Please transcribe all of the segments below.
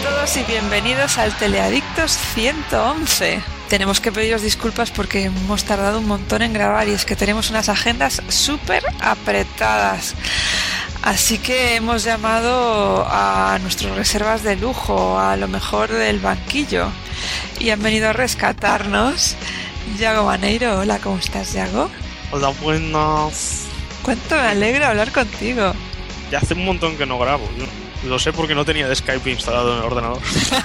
todos y bienvenidos al Teleadictos 111. Tenemos que pediros disculpas porque hemos tardado un montón en grabar y es que tenemos unas agendas súper apretadas. Así que hemos llamado a nuestras reservas de lujo, a lo mejor del banquillo, y han venido a rescatarnos. Yago Maneiro, hola, ¿cómo estás, Yago? Hola, buenas. Cuánto me alegra hablar contigo. Ya hace un montón que no grabo. Yo lo sé porque no tenía Skype instalado en el ordenador.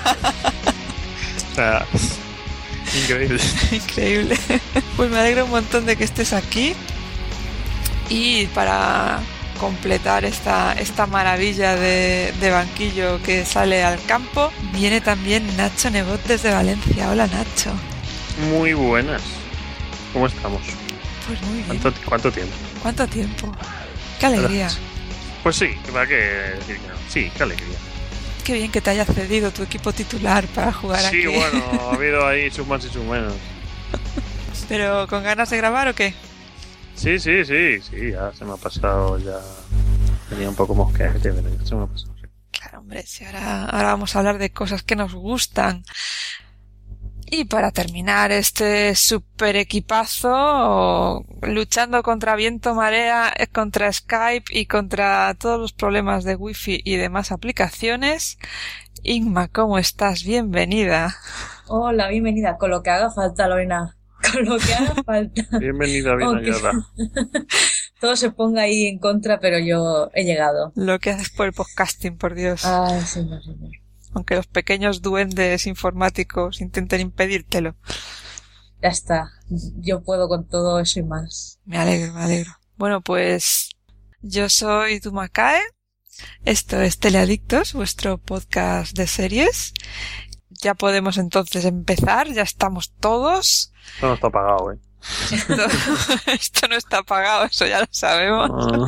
O sea, increíble. Increíble. Pues me alegro un montón de que estés aquí. Y para completar esta maravilla de banquillo que sale al campo, viene también Nacho Nebot desde Valencia. Hola, Nacho. Muy buenas. ¿Cómo estamos? Pues muy bien. ¿Cuánto tiempo? ¿Cuánto tiempo? ¡Qué alegría! Pues sí, ¿para qué decir que no? Sí, qué alegría. Qué bien que te haya cedido tu equipo titular para jugar aquí. Sí, bueno, ha habido ahí sus más y sus menos. ¿Pero con ganas de grabar o qué? Sí, ya se me ha pasado, ya tenía un poco mosquete, pero ya se me ha pasado. Sí. Claro, hombre, si ahora vamos a hablar de cosas que nos gustan. Y para terminar este super equipazo, luchando contra viento, marea, contra Skype y contra todos los problemas de Wi-Fi y demás aplicaciones, Inma, ¿cómo estás? Bienvenida. Hola, bienvenida. Con lo que haga falta, Lorena. Con lo que haga falta. Bienvenida, bien hallada. Todo se ponga ahí en contra, pero yo he llegado. Lo que haces por el podcasting, por Dios. Ay, señor. Aunque los pequeños duendes informáticos intenten impedírtelo. Ya está. Yo puedo con todo eso y más. Me alegro. Bueno, pues yo soy Dumakae. Esto es Teleadictos, vuestro podcast de series. Ya podemos entonces empezar. Ya estamos todos. Esto no está pagado, Esto no está pagado, eso ya lo sabemos.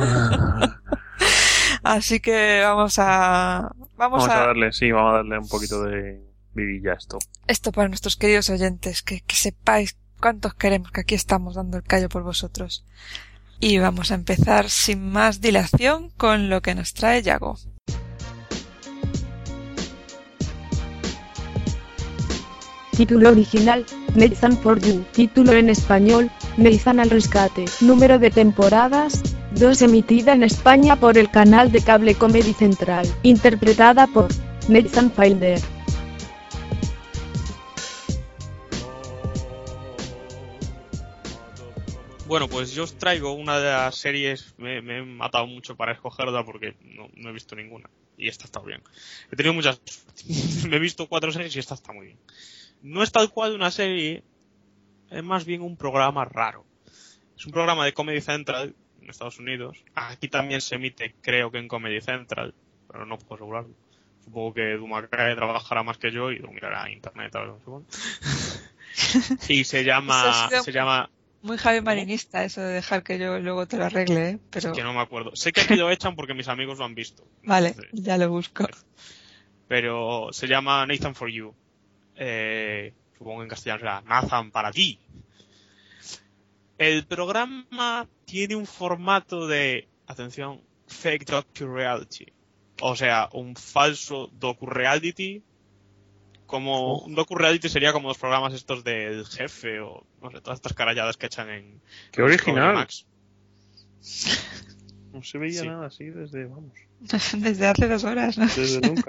Así que vamos a darle un poquito de vidilla a esto. Esto para nuestros queridos oyentes, que sepáis cuántos queremos, que aquí estamos dando el callo por vosotros. Y vamos a empezar sin más dilación con lo que nos trae Yago. Título original, Nathan for You. Título en español, Nathan al rescate. Número de temporadas, 2. Emitida en España por el canal de cable Comedy Central. Interpretada por Nathan Fielder. Bueno, pues yo os traigo una de las series. Me he matado mucho para escogerla porque no he visto ninguna. Y esta está bien. He tenido muchas. Me he visto 4 series y esta está muy bien. No es tal cual una serie, es más bien un programa raro. Es un programa de Comedy Central en Estados Unidos. Aquí también se emite, creo que en Comedy Central, pero no puedo asegurarlo. Supongo que Dumakae trabajará más que yo y lo mirará en internet, supongo. Y se llama muy Javi Marinista eso de dejar que yo luego te lo arregle, pero que no me acuerdo. Sé que aquí lo echan porque mis amigos lo han visto. Vale, entonces, ya lo busco. Pero se llama Nathan for You. Supongo que en castellano será Nathan para ti. El programa tiene un formato de, atención, fake docu-reality. O sea, un falso docu-reality. Como un docu-reality sería como los programas estos del Jefe o no sé, todas estas caralladas que echan en ¡qué original! Max. No se veía nada así desde Desde hace 2 horas, ¿no? Desde nunca.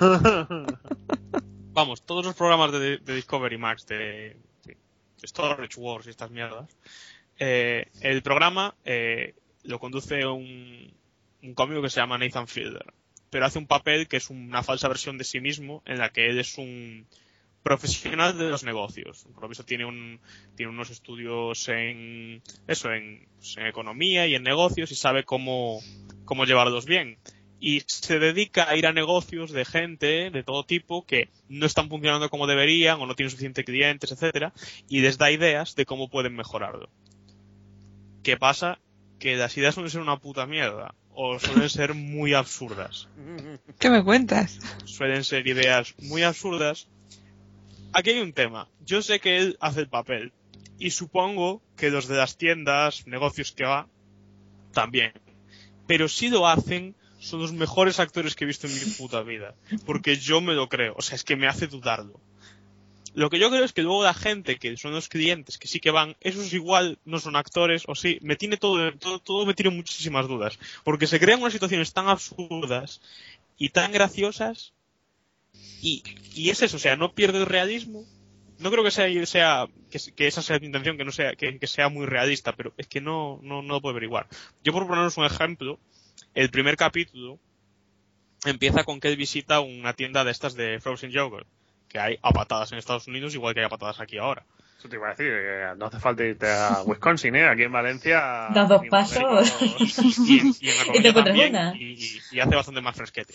Vamos, todos los programas de Discovery Max, de Storage Wars y estas mierdas. El programa lo conduce un cómico que se llama Nathan Fielder, pero hace un papel que es una falsa versión de sí mismo, en la que él es un profesional de los negocios. Por lo visto tiene unos estudios en economía y en negocios y sabe cómo llevarlos bien. Y se dedica a ir a negocios de gente de todo tipo que no están funcionando como deberían o no tienen suficientes clientes, etcétera, y les da ideas de cómo pueden mejorarlo. ¿Qué pasa? Que las ideas suelen ser una puta mierda o suelen ser muy absurdas. ¿Qué me cuentas? Suelen ser ideas muy absurdas. Aquí hay un tema. Yo sé que él hace el papel y supongo que los de las tiendas, negocios que va, también. Pero si lo hacen son los mejores actores que he visto en mi puta vida. Porque yo me lo creo. O sea, es que me hace dudarlo. Lo que yo creo es que luego la gente, que son los clientes, que sí que van, esos igual no son actores, o sí, me tiene todo me tiene muchísimas dudas. Porque se crean unas situaciones tan absurdas y tan graciosas, y es eso, o sea, no pierde el realismo. No creo que que esa sea la intención, que no sea, que sea muy realista, pero es que no lo puedo averiguar. Yo, por poneros un ejemplo, el primer capítulo empieza con que él visita una tienda de estas de frozen yogurt, que hay a patadas en Estados Unidos, igual que hay a patadas aquí ahora. Eso te iba a decir, no hace falta irte a Wisconsin, aquí en Valencia... Das 2 pasos Y en la y te comida encuentras también, una. y hace bastante más fresquete.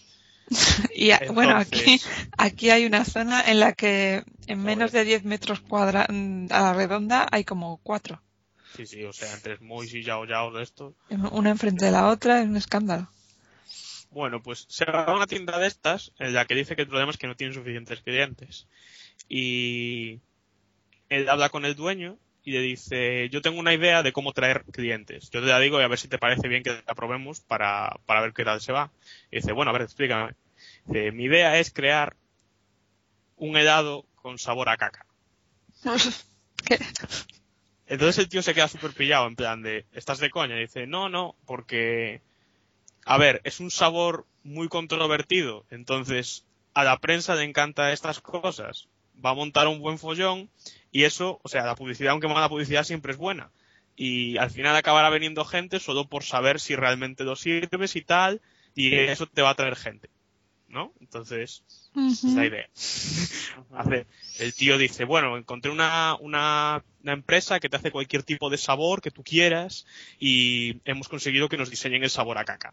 Y bueno, Entonces- aquí hay una zona en la que en menos de 10 metros cuadrados a la redonda hay como 4. Sí, o sea, entre Mois y Yao Yao de esto. Una enfrente de la otra, es un escándalo. Bueno, pues se va a una tienda de estas en la que dice que el problema es que no tienen suficientes clientes. Y él habla con el dueño y le dice, yo tengo una idea de cómo traer clientes. Yo te la digo y a ver si te parece bien que la probemos para ver qué tal se va. Y dice, bueno, a ver, explícame. Dice, mi idea es crear un helado con sabor a caca. ¿Qué? Entonces el tío se queda súper pillado, en plan de, ¿estás de coña? Y dice, no, porque... A ver, es un sabor muy controvertido, entonces a la prensa le encanta estas cosas. Va a montar un buen follón y eso, o sea, la publicidad, aunque mala publicidad, siempre es buena. Y al final acabará veniendo gente solo por saber si realmente lo sirves y tal, y eso te va a traer gente, ¿no? Entonces, esa es la idea. El tío dice, bueno, encontré una empresa que te hace cualquier tipo de sabor que tú quieras y hemos conseguido que nos diseñen el sabor a caca.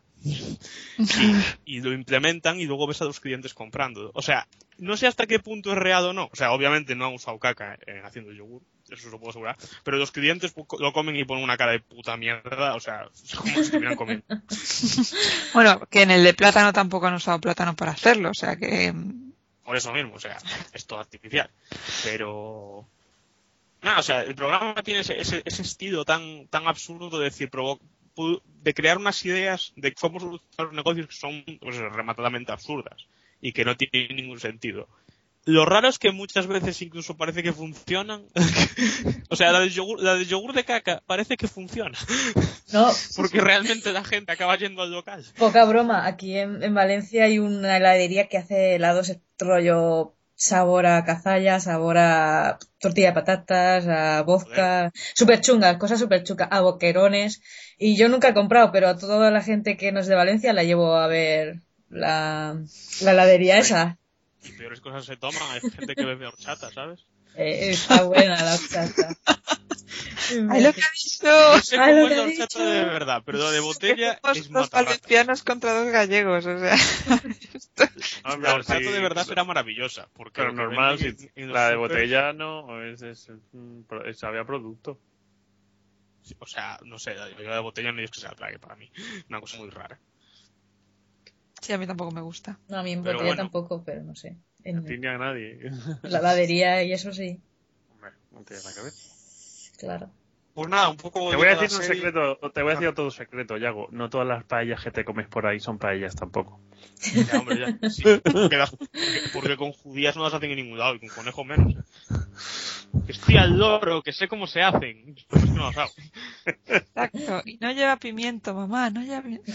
Y lo implementan y luego ves a los clientes comprando. O sea, no sé hasta qué punto es real o no. O sea, obviamente no han usado caca haciendo yogur, eso lo puedo asegurar. Pero los clientes lo comen y ponen una cara de puta mierda. O sea, es como si estuvieran comiendo. Bueno, que en el de plátano tampoco han usado plátano para hacerlo, o sea que... Por eso mismo, o sea, es todo artificial. Pero... Nada, o sea, el programa tiene ese estilo tan absurdo de decir, de crear unas ideas de cómo solucionar los negocios que son pues, rematadamente absurdas y que no tienen ningún sentido. Lo raro es que muchas veces incluso parece que funcionan. O sea, la del yogur de caca parece que funciona. No, Porque realmente la gente acaba yendo al local. poca broma. Aquí en Valencia hay una heladería que hace helados rollo sabor a cazalla, sabor a tortilla de patatas, a vodka, súper chungas, cosas súper chungas, a boquerones. Y yo nunca he comprado, pero a toda la gente que no es de Valencia la llevo a ver la heladería esa. Y peores cosas se toman, hay gente que bebe horchata, ¿sabes? Está buena la horchata. ¡Ay, lo que ha dicho! No sé Ay, cómo lo es que la ha horchata dicho. de verdad, pero lo de botella Somos es dos matarrata. valencianos contra 2 gallegos, o sea... La horchata de verdad será maravillosa. Porque Pero lo que normal, venden si en los la de súper- botella no, sabe a producto. O sea, no sé, la de botella no es que sea trague para mí. Una cosa muy rara. Sí, a mí tampoco me gusta. No, a mí en Pero botella bueno. tampoco, pero no sé. No En tiene a nadie. la heladería y eso sí, Hombre, no tiene nada que ver. claro. Pues nada, un poco... Te voy a volviendo decir la un serie. secreto, te voy a decir otro secreto, Yago. No todas las paellas que te comes por ahí son paellas tampoco. Ya, hombre, ya. Sí, porque con judías no las hacen en ningún lado y con conejo menos. Que estoy al loro, que sé cómo se hacen. Pero es que no las hago. Exacto. Y no lleva pimiento, mamá, no lleva pimiento.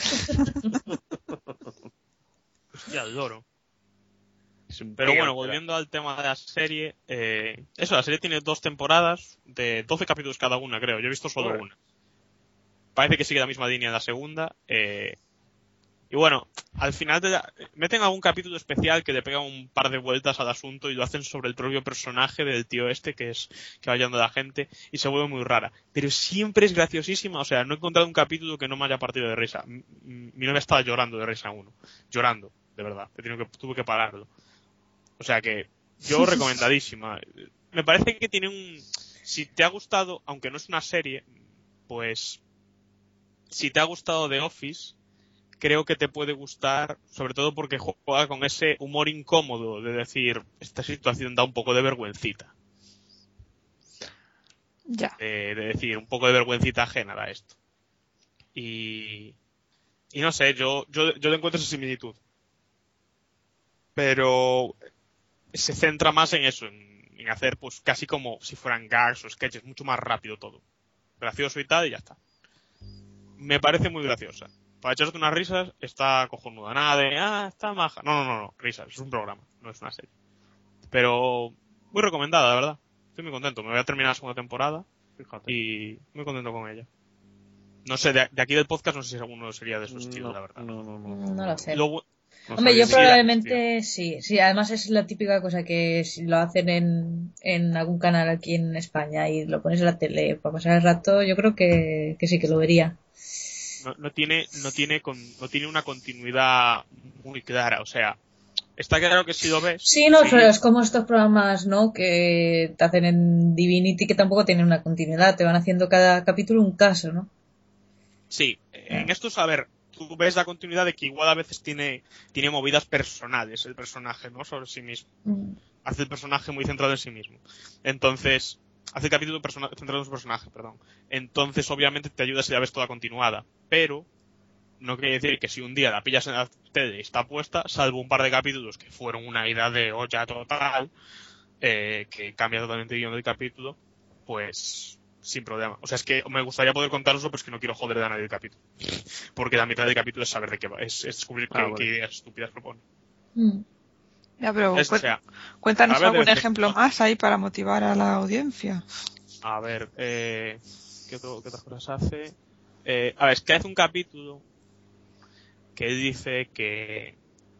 Estoy al loro. Es un Pero bueno, pegante. volviendo al tema de la serie, la serie tiene 2 temporadas de 12 capítulos cada una, creo. Yo he visto solo Joder. una. Parece que sigue la misma línea en la segunda. Y bueno, al final meten algún capítulo especial que le pega un par de vueltas al asunto y lo hacen sobre el propio personaje del tío este que va ayudando a la gente y se vuelve muy rara. Pero siempre es graciosísima, o sea, no he encontrado un capítulo que no me haya partido de risa. Mi novia estaba llorando de risa uno. Llorando, de verdad. Tuve que pararlo. O sea que, yo recomendadísima. Me parece que tiene si te ha gustado, aunque no es una serie, pues, si te ha gustado The Office, creo que te puede gustar, sobre todo porque juega con ese humor incómodo de decir, esta situación da un poco de vergüencita. Ya. De decir, un poco de vergüencita ajena da esto. Y Y no sé, yo le encuentro esa similitud. Pero se centra más en eso, en hacer pues casi como si fueran gags o sketches, mucho más rápido todo. Gracioso y tal, y ya está. Me parece muy graciosa. Para echarte unas risas, está cojonuda. Nada de, está maja. No, risas, es un programa, no es una serie. Pero muy recomendada, la verdad. Estoy muy contento. Me voy a terminar la segunda temporada. Fíjate. Y muy contento con ella. No sé, de aquí del podcast no sé si alguno sería de su estilo, la verdad. No lo sé. Luego, Hombre, yo probablemente sí. Además es la típica cosa que si lo hacen en algún canal aquí en España y lo pones en la tele para pasar el rato, yo creo que sí que lo vería. No tiene una continuidad muy clara, o sea, está claro que si lo ves... Sí, no, pero es como estos programas, ¿no? Que te hacen en Divinity que tampoco tienen una continuidad, te van haciendo cada capítulo un caso, ¿no? Sí, en estos, a ver, tú ves la continuidad de que igual a veces tiene movidas personales el personaje, ¿no? Sobre sí mismo. Hace el personaje muy centrado en sí mismo. Entonces, hace el capítulo centrado en su personaje, perdón. Entonces, obviamente, te ayuda si la ves toda continuada. Pero no quiere decir que si un día la pillas en la tele y está puesta, salvo un par de capítulos que fueron una ida de olla total, que cambia totalmente el guión del capítulo, pues sin problema. O sea, es que me gustaría poder contaroslo, pero es que no quiero joder a nadie el capítulo. Porque la mitad del capítulo es saber de qué va, es descubrir qué ideas estúpidas propone. Ya, pero cuéntanos algún ejemplo más ahí para motivar a la audiencia. A ver, ¿qué otras cosas hace? A ver, es que hace un capítulo que él dice que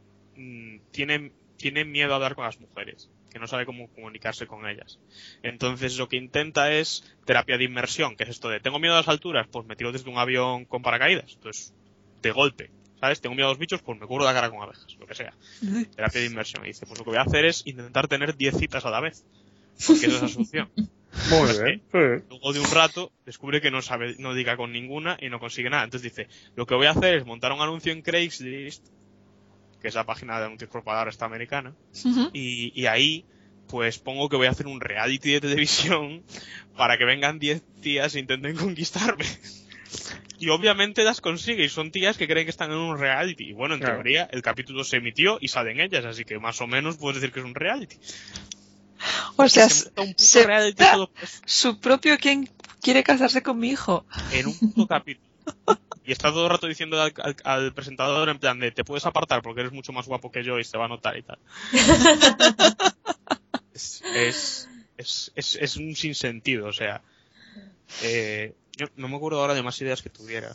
tiene miedo a hablar con las mujeres, que no sabe cómo comunicarse con ellas. Entonces lo que intenta es terapia de inmersión, que es esto de tengo miedo a las alturas, pues me tiro desde un avión con paracaídas. Entonces, de golpe, ¿sabes? Tengo miedo a los bichos, pues me cubro la cara con abejas, lo que sea. Terapia de inmersión. Y dice, pues lo que voy a hacer es intentar tener 10 citas a la vez, porque esa es la solución. Muy bien. Luego de un rato descubre que no diga con ninguna y no consigue nada. Entonces dice, lo que voy a hacer es montar un anuncio en Craigslist, que es la página de anuncios por palabra esta americana, y ahí pues pongo que voy a hacer un reality de televisión para que vengan 10 tías e intenten conquistarme. Y obviamente las consigue, y son tías que creen que están en un reality. Y bueno, en teoría el capítulo se emitió y salen ellas, así que más o menos puedes decir que es un reality. O sea, su propio quien quiere casarse con mi hijo. En un puto capítulo. Y está todo el rato diciendo al presentador en plan de te puedes apartar porque eres mucho más guapo que yo y se va a notar y tal. Es un sinsentido, o sea. Yo no me acuerdo ahora de más ideas que tuviera.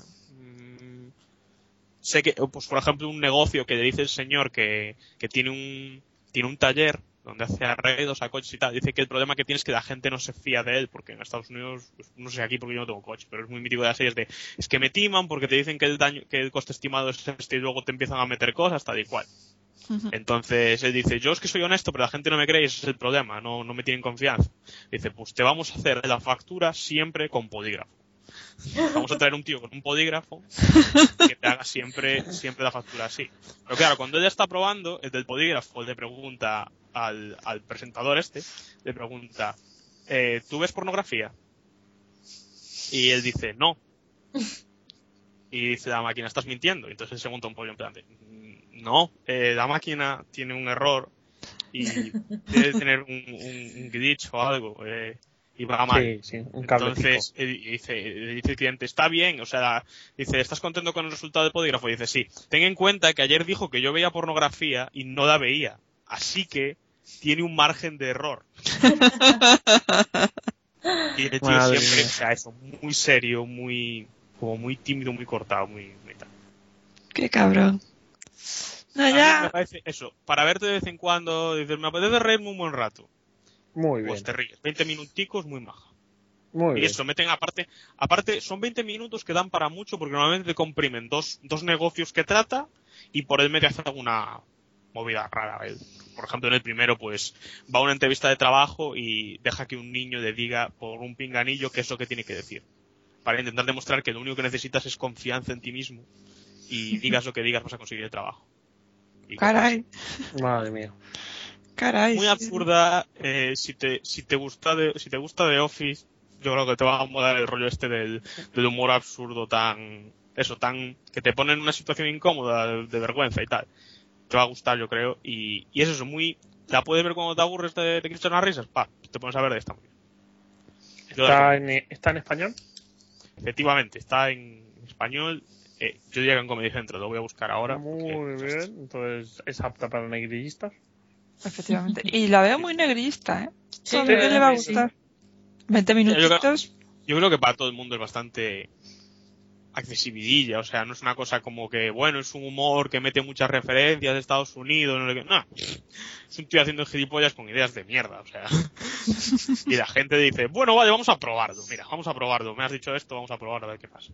Sé que, pues por ejemplo, un negocio que le dice el señor que tiene un taller donde hace arreglos a coches y tal. Dice que el problema que tiene es que la gente no se fía de él, porque en Estados Unidos, pues, no sé aquí porque yo no tengo coche, pero es muy mítico de las series es que me timan porque te dicen que el coste estimado es este y luego te empiezan a meter cosas, tal y cual. Entonces él dice, yo es que soy honesto, pero la gente no me cree y ese es el problema, no me tienen confianza. Dice, pues te vamos a hacer la factura siempre con polígrafo. Vamos a traer un tío con un polígrafo que te haga siempre la factura así. Pero claro, cuando él ya está probando, el del polígrafo le pregunta al presentador le pregunta, ¿tú ves pornografía? Y él dice, no. Y dice la máquina, estás mintiendo. Y entonces él se monta un pollo en plan de, no, la máquina tiene un error y debe tener un glitch o algo. Y va mal. Sí, un cablecito. Entonces dice el cliente, está bien, o sea, dice, ¿estás contento con el resultado del polígrafo? Y dice, sí. Ten en cuenta que ayer dijo que yo veía pornografía y no la veía. Así que tiene un margen de error. Y el tío siempre, o sea, eso, muy serio, como muy tímido, muy cortado, muy tal. Qué cabrón. No, ya. Me parece eso, para verte de vez en cuando, dices, me apetece reírme un buen rato. Muy bien. Pues te ríes. 20 minuticos, muy maja. Muy y bien. eso, meten aparte, son 20 minutos que dan para mucho porque normalmente te comprimen dos negocios que trata y por el medio hace alguna movida rara. Por ejemplo, en el primero, pues, va a una entrevista de trabajo y deja que un niño le diga por un pinganillo qué es lo que tiene que decir. Para intentar demostrar que lo único que necesitas es confianza en ti mismo y digas lo que digas vas a conseguir el trabajo. Caray. Madre mía. Caray. Muy absurda. Si te gusta The Office, yo creo que te va a molar el rollo del humor absurdo tan eso, que te ponen en una situación incómoda, de vergüenza y tal. Te va a gustar, yo creo, y es eso, la puedes ver cuando te aburres de Cristian Risas, te pones a ver de esta muy bien. ¿Está en español? Efectivamente, está en español. Yo diría que en Comedy Central, lo voy a buscar ahora. Muy bien, entonces es apta para negrillistas. Efectivamente. Y la veo muy negrillista, ¿eh? Sí, ¿A quién le va a gustar? 20 minutitos. Yo creo que para todo el mundo es bastante accesibililla, o sea, no es una cosa como que, bueno, es un humor que mete muchas referencias de Estados Unidos, no, es un tío haciendo gilipollas con ideas de mierda, o sea, y la gente dice, bueno, vale, vamos a probarlo, me has dicho esto, vamos a probarlo, a ver qué pasa.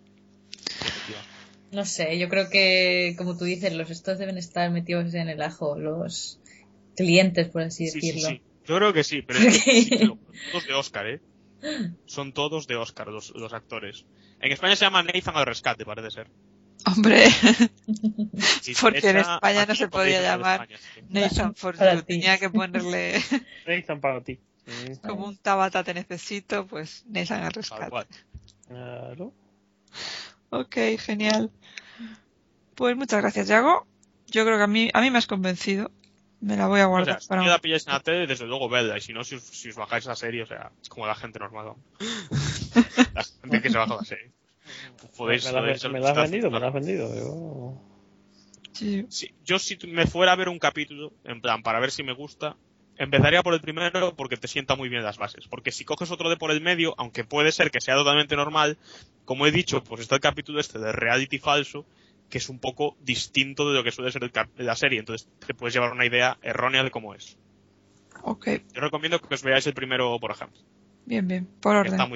No sé, yo creo que, como tú dices, los estos deben estar metidos en el ajo, los clientes, por así decirlo. Sí. Yo creo que sí, pero son todos de Oscar, ¿eh? Son todos de Oscar, los actores. En España se llama Nathan al rescate, parece ser. Hombre, Sí, porque en España no aquí se podía llamar España, sí. Nathan for Para You. ti. Tenía que ponerle Nathan para ti. como un Tabata te necesito, pues Nathan al Tal rescate. cual. Claro. Ok, genial. Pues muchas gracias, Yago. Yo creo que a mí me has convencido. Me la voy a O guardar sea, para si la pilláis en la tele, desde luego vedla, y si no, si os bajáis la serie, o sea, es como la gente normal, ¿no? La gente que se baja la serie. Podéis me la has vendido. Sí. Sí, yo si me fuera a ver un capítulo, en plan, para ver si me gusta, empezaría por el primero porque te sienta muy bien las bases. Porque si coges otro de por el medio, aunque puede ser que sea totalmente normal, como he dicho, pues está el capítulo este de reality falso, que es un poco distinto de lo que suele ser la serie. Entonces te puedes llevar una idea errónea de cómo es. Ok, Yo recomiendo que os veáis el primero, por ejemplo. bien, por Que orden. está muy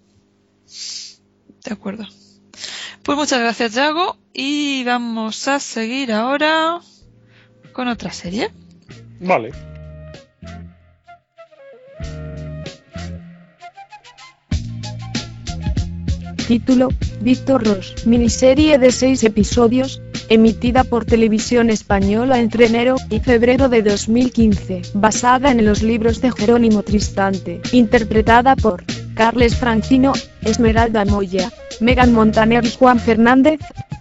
De acuerdo. Pues muchas gracias, Yago. Y vamos a seguir ahora con otra serie. Vale. Título: Víctor Ros, miniserie de 6 episodios, emitida por Televisión Española entre enero y febrero de 2015, basada en los libros de Jerónimo Tristante, interpretada por Carles Francino, Esmeralda Moya, Megan Montaner y Juan Fernández.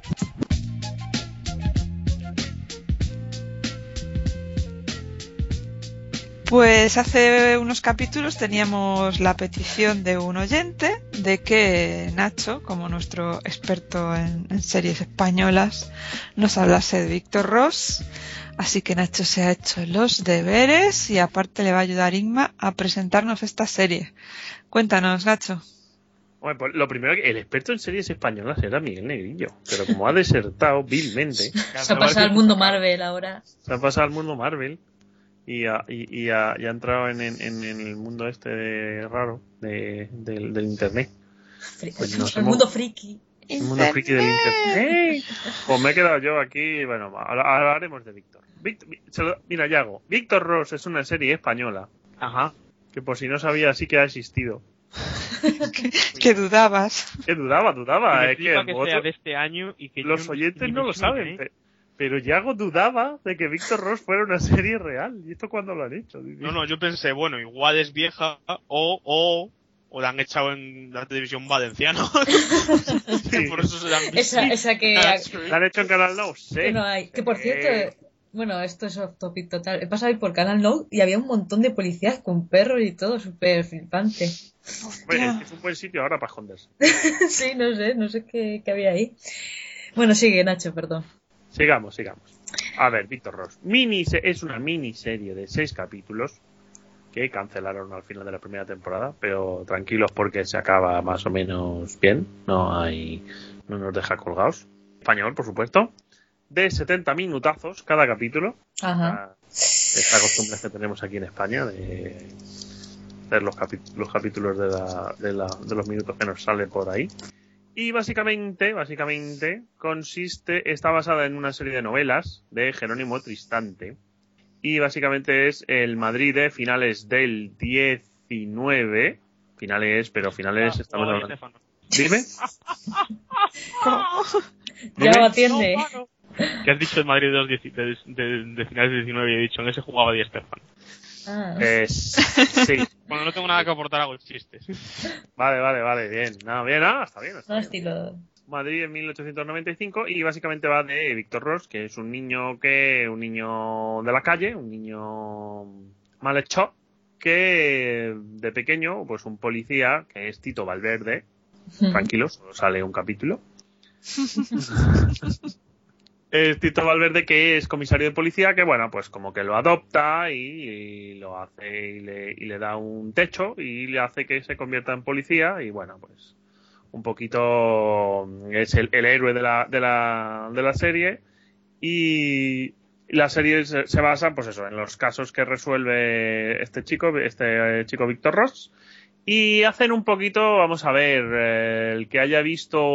Pues hace unos capítulos teníamos la petición de un oyente de que Nacho, como nuestro experto en series españolas, nos hablase de Víctor Ros. Así que Nacho se ha hecho los deberes y aparte le va a ayudar Inma a presentarnos esta serie. Cuéntanos, Nacho. Bueno, pues lo primero, el experto en series españolas era Miguel Negrillo, pero como ha desertado vilmente, Se ha pasado al mundo Marvel ahora. se ha pasado al mundo Marvel y ha entrado en el mundo este raro del internet. Pues nos El hemos- mundo friki. El mundo friki del internet. Pues me he quedado yo aquí. Bueno, ahora hablaremos de Víctor. Mira, Yago. Víctor Ros es una serie española. Ajá. Que por si no sabía, sí que ha existido. Que dudabas. Que dudaba. Me Es que flipa que sea vosotros- de este año y que los yo oyentes ni no me lo suena, saben. Pero Yago dudaba de que Víctor Ros fuera una serie real. ¿Y esto cuándo lo han hecho? No, yo pensé, bueno, igual es vieja o la han echado en la televisión valenciana. Sí. Por eso se la han visto. Esa que... ¿La han hecho en Canal No? Sí. que no hay. Que por cierto, bueno, esto es off topic total. He pasado ahí por Canal No y había un montón de policías con perros y todo, súper flipante. Hombre, es un buen sitio ahora para esconderse. Sí, no sé qué había ahí. Bueno, sigue, Nacho, perdón. Sigamos. A ver, Víctor Ros. Es una miniserie de 6 capítulos que cancelaron al final de la primera temporada, pero tranquilos porque se acaba más o menos bien. No nos deja colgados. Español, por supuesto. De 70 minutazos cada capítulo. Ajá. Esta costumbre que tenemos aquí en España de hacer los capítulos de los minutos que nos sale por ahí. Y básicamente está basada en una serie de novelas de Jerónimo Tristante. Y básicamente es el Madrid de finales del 19. Finales estamos hablando. Dime. Ya lo atiende. ¿Qué has dicho el Madrid de finales del 19? Y he dicho, en ese jugaba Di Stéfano. Ah. Sí. Cuando no tengo nada que aportar hago chistes. Vale, bien. No, bien, está bien. No, estilo. Madrid en 1895 y básicamente va de Víctor Ros, que es un niño de la calle, un niño malhechor, que de pequeño, pues un policía, que es Tito Valverde, tranquilos, solo sale un capítulo. Es Tito Valverde, que es comisario de policía, que bueno, pues como que lo adopta y lo hace y le da un techo y le hace que se convierta en policía y bueno, pues un poquito es el héroe de la serie y la serie se basa pues eso en los casos que resuelve este chico Víctor Ros y hacen un poquito, vamos a ver, el que haya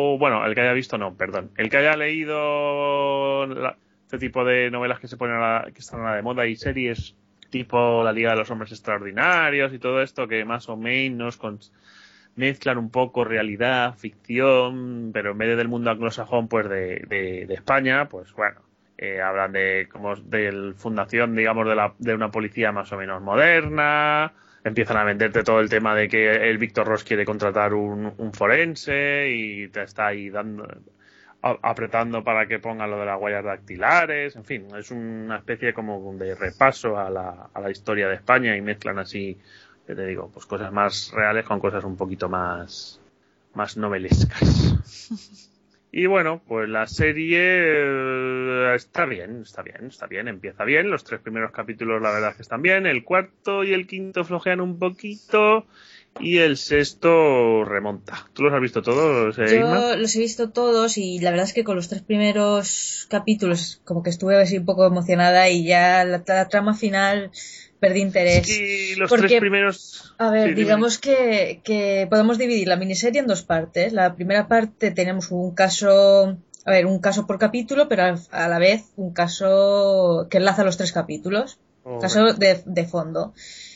leído este tipo de novelas que se ponen que están a la de moda y series tipo La Liga de los Hombres Extraordinarios y todo esto que más o menos mezclan un poco realidad, ficción, pero en vez del mundo anglosajón, pues de España, pues bueno, hablan de fundación, digamos, de una policía más o menos moderna, empiezan a venderte todo el tema de que el Víctor Ros quiere contratar un forense y te está ahí apretando para que ponga lo de las huellas dactilares, en fin, es una especie como de repaso a la historia de España y mezclan así, te digo, pues cosas más reales con cosas un poquito más novelescas. Y bueno, pues la serie está bien, empieza bien, los 3 primeros capítulos la verdad es que están bien, el cuarto y el quinto flojean un poquito y el sexto remonta. ¿Tú los has visto todos, Yo Irma? los he visto todos y la verdad es que con los 3 primeros capítulos como que estuve así un poco emocionada y ya la trama final perdí interés. Sí, los Porque, 3 primeros... A ver, sí, digamos que podemos dividir la miniserie en 2 partes. La primera parte tenemos un caso por capítulo, pero a la vez un caso que enlaza los 3 capítulos. Caso de fondo.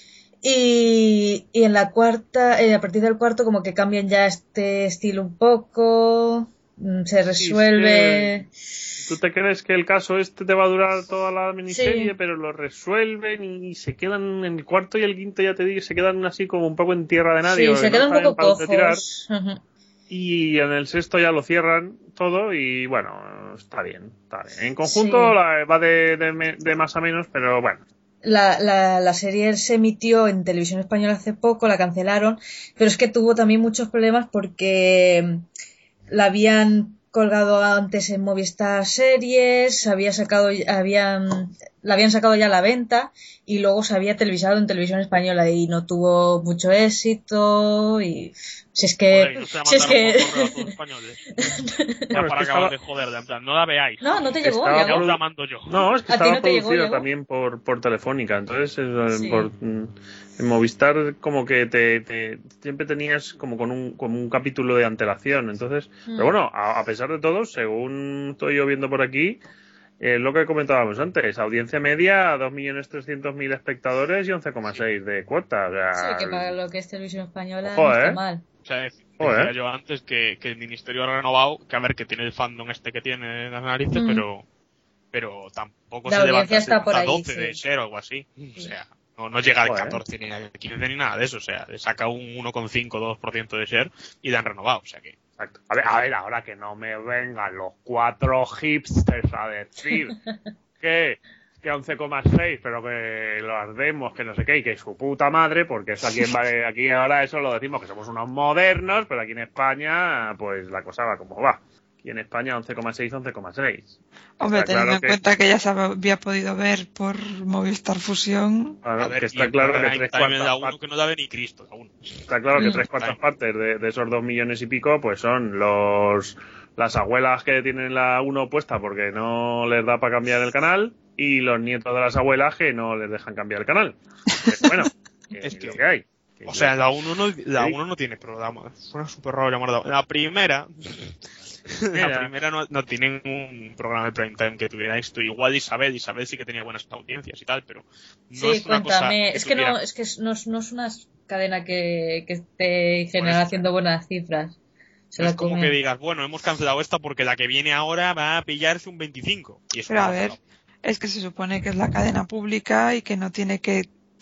Y en la cuarta, a partir del cuarto como que cambian ya este estilo un poco, se resuelve... ¿Tú te crees que el caso te va a durar toda la miniserie, Sí. pero lo resuelven y se quedan en el cuarto y el quinto, ya te digo, se quedan así como un poco en tierra de nadie? Sí, se no quedan un saben poco para dónde tirar. cojos. Ujú. Y en el sexto ya lo cierran todo y bueno, está bien. En conjunto Sí. va de más a menos, pero bueno. La serie se emitió en televisión española hace poco, la cancelaron, pero es que tuvo también muchos problemas porque la habían colgado antes en Movistar Series, la habían sacado ya a la venta y luego se había televisado en televisión española y no tuvo mucho éxito y si es que Ya para acabar de joder, en plan, no la veáis. no te llegó, Estaba Ya os la mando yo. No, es que ¿A ti estaba no te llegó, producido llegó? también por Telefónica, entonces Sí. en Movistar como que te siempre tenías como con un capítulo de antelación, entonces, pero bueno, a pesar de todo, según estoy yo viendo por aquí, lo que comentábamos antes, audiencia media 2.300.000 espectadores y 11,6 de cuota, o sea, Sí, que para lo que es televisión española Ojo, no está mal. O sea, Joder. decía yo antes que el ministerio ha renovado, que a ver, que tiene el fandom que tiene las narices, pero tampoco La se levanta audiencia está por a ahí, 12 sí. de share o algo así. O sea, no llega al Joder. 14 ni al 15 ni nada de eso. O sea, le saca un 1,5-2% de share y le han renovado. O sea que... Exacto. A ver, ahora que no me vengan los 4 hipsters a decir que 11,6, pero que lo ardemos, que no sé qué, y que su puta madre, porque eso aquí ahora eso lo decimos que somos unos modernos, pero aquí en España, pues la cosa va como va. Aquí en España 11,6, 11,6. Hombre, Está teniendo claro en que- cuenta que ya se había podido ver por Movistar Fusión. Claro, A ver, que y está el claro que Prime tres Time cuartas da uno partes. que no da ni Cristo, da uno. Está claro que 3/4 partes de esos 2 millones y pico, pues son las abuelas que tienen la 1 puesta porque no les da para cambiar el canal y los nietos de las abuelas que no les dejan cambiar el canal. Pero bueno, Es que- lo que hay. O sea, la 1 no tiene programa. Suena súper raro llamarla. La primera no tienen un programa de prime time que tuviera esto. Igual Isabel sí que tenía buenas audiencias y tal, pero no Sí, es una cosa cuéntame. que Es que tuviera- no es una cadena que esté haciendo buenas cifras. Se no la es como come. que digas, bueno, hemos cancelado esta porque la que viene ahora va a pillarse un 25. Y eso Pero no a ha ver, pasado. es que se supone que es la cadena pública y que no tiene que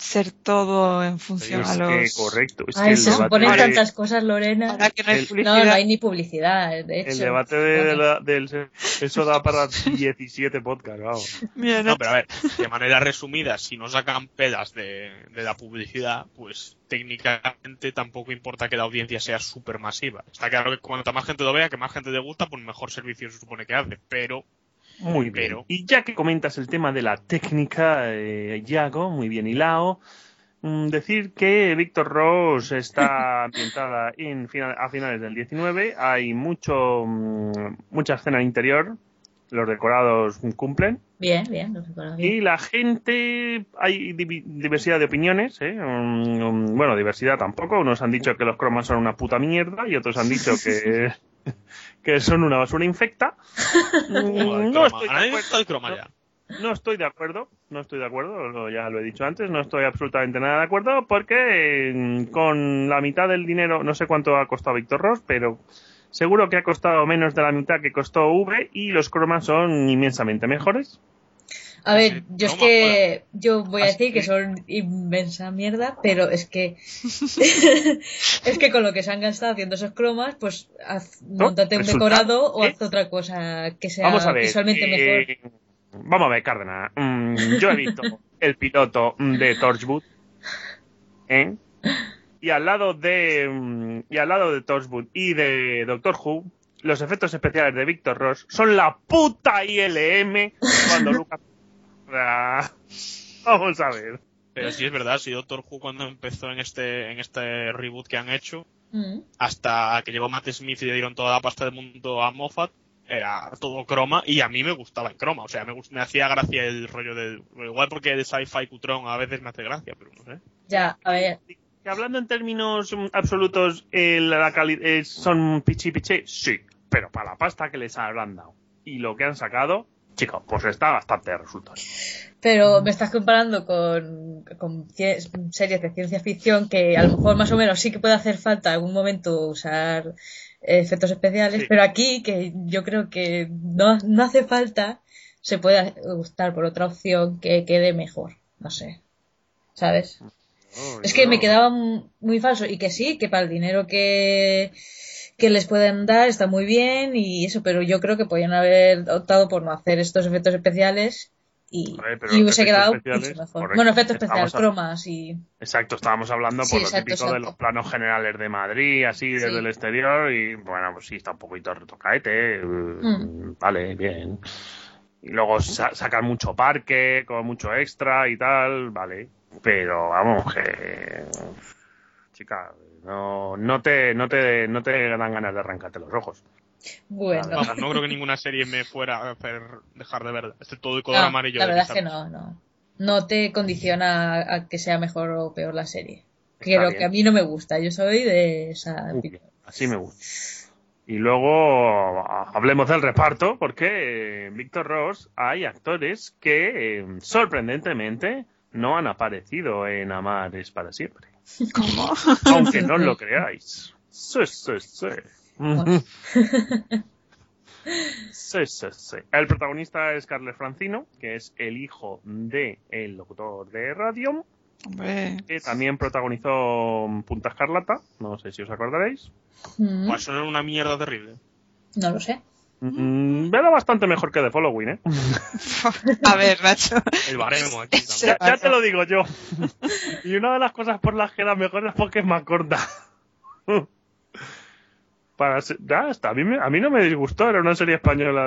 ser todo en función Pero a es los... que, correcto. Es Ay, que el se debate suponen tantas cosas, Lorena. Ahora que no hay el- publicidad. No hay ni publicidad, de hecho. el debate eso da para 17 podcasts, vamos. Mira, No, pero a ver, de manera resumida, si no sacan pelas de la publicidad, pues técnicamente tampoco importa que la audiencia sea súper masiva. Está claro que cuanta más gente lo vea, que más gente le gusta, pues mejor servicio se supone que hace. Pero Muy bien. Pero- Y ya que comentas el tema de la técnica, Yago, muy bien hilado, decir que Víctor Ross está ambientada a finales del 19. Hay mucha escena interior. Los decorados cumplen. Bien, lo recuerdo bien. Y la gente, hay diversidad de opiniones, ¿eh? Bueno, diversidad tampoco. Unos han dicho que los cromas son una puta mierda y otros han dicho que son una basura infecta. No estoy a nadie de le gusta el croma acuerdo. ya. No estoy de acuerdo, ya lo he dicho antes, no estoy absolutamente nada de acuerdo porque con la mitad del dinero, no sé cuánto ha costado Víctor Ross, pero seguro que ha costado menos de la mitad que costó V y los cromas son inmensamente mejores. A ver, Sí, yo es broma, que yo voy a Así decir que que- son inmensa mierda, pero es que es que con lo que se han gastado haciendo esos cromas, pues montate un resulta decorado o que- haz otra cosa que sea Vamos a ver. visualmente mejor. Vamos a ver, Cárdenas. Yo he visto el piloto de Torchwood. ¿Eh? Y al lado de Torchwood y de Doctor Who, los efectos especiales de Víctor Ross son la puta ILM cuando Lucas. Vamos a ver. Pero sí es verdad, si Doctor Who cuando empezó en este reboot que han hecho, Mm. hasta que llegó Matt Smith y le dieron toda la pasta del mundo a Moffat, era todo croma y a mí me gustaba en croma, o sea, me hacía gracia el rollo del... Igual porque de sci-fi cutrón a veces me hace gracia, pero no sé. Ya, a ver, Que hablando en términos absolutos, la calidad son pichi, sí, pero para la pasta que les habrán dado y lo que han sacado, chicos, pues está bastante resultado. pero me estás comparando con series de ciencia ficción que a lo mejor más o menos sí que puede hacer falta en algún momento usar efectos especiales, Sí. pero aquí que yo creo que no hace falta, se puede optar por otra opción que quede mejor, no sé, ¿sabes? Es que me quedaba muy falso y que sí, que para el dinero que les pueden dar está muy bien y eso, pero yo creo que podían haber optado por no hacer estos efectos especiales y A ver, pero hubiese efectos quedado especiales, mucho mejor. correcto. Bueno, efectos especiales, Estamos a- cromas y... Exacto, estábamos hablando Sí, por lo exacto, típico de exacto. los planos generales de Madrid, así desde Sí. el exterior, y bueno, pues sí, está un poquito retocaete, vale, bien. Y luego sacar mucho parque, con mucho extra y tal, vale. Pero vamos, que... Chica, no te dan ganas de arrancarte los ojos. Bueno, Vamos, no creo que ninguna serie me fuera a hacer dejar de verla. Este todo el color no, amarillo la de verdad es que Pixar. no te condiciona a que sea mejor o peor la serie. Está Creo bien. que a mí no me gusta, yo soy de esa... Muy bien, así me gusta. Y luego hablemos del reparto, porque en Víctor Ross hay actores que sorprendentemente no han aparecido en Amar es para siempre. ¿Cómo? Aunque no lo creáis. Sí. Bueno. Sí. El protagonista es Carles Francino, que es el hijo de el locutor de radio, Hombre, que también protagonizó Punta Escarlata, no sé si os acordaréis. Pues eso era una mierda terrible. No lo sé. Era bastante mejor que The Following, ¿eh? a ver, Nacho. El baremo aquí Sí. también. Ya te lo digo yo. Y una de las cosas por las que era mejor es porque es más corta. A mí no me disgustó, era una serie española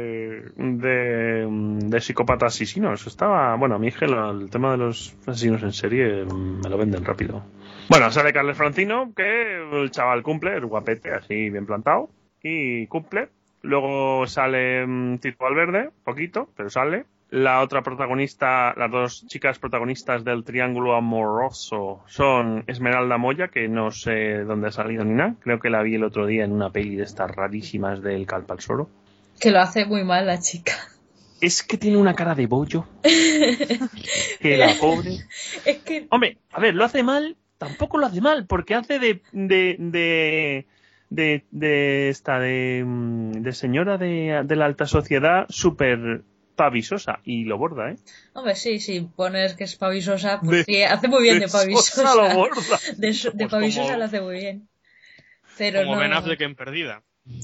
de psicópatas asesinos. Estaba, bueno, a mí es que el tema de los asesinos en serie me lo venden rápido. Bueno, sale Carles Francino, que el chaval cumple, es guapete, así bien plantado, y cumple. Luego sale Tito Valverde, poquito, pero sale. La otra protagonista, las dos chicas protagonistas del triángulo amoroso son Esmeralda Moya, que no sé dónde ha salido ni nada. Creo que la vi el otro día en una peli de estas rarísimas del Calpalsoro. Que lo hace muy mal la chica. Es que tiene una cara de bollo. Que la pobre. Es que... Hombre, a ver, lo hace mal, tampoco lo hace mal, porque hace de señora de la alta sociedad súper Pavisosa y lo borda, ¿eh? Hombre, sí, pones que es Pavisosa, pues sí, hace muy bien de Pavisosa. Sosa lo borda. De Pavisosa lo hace muy bien. Pero como no... Ben Affleck en Perdida.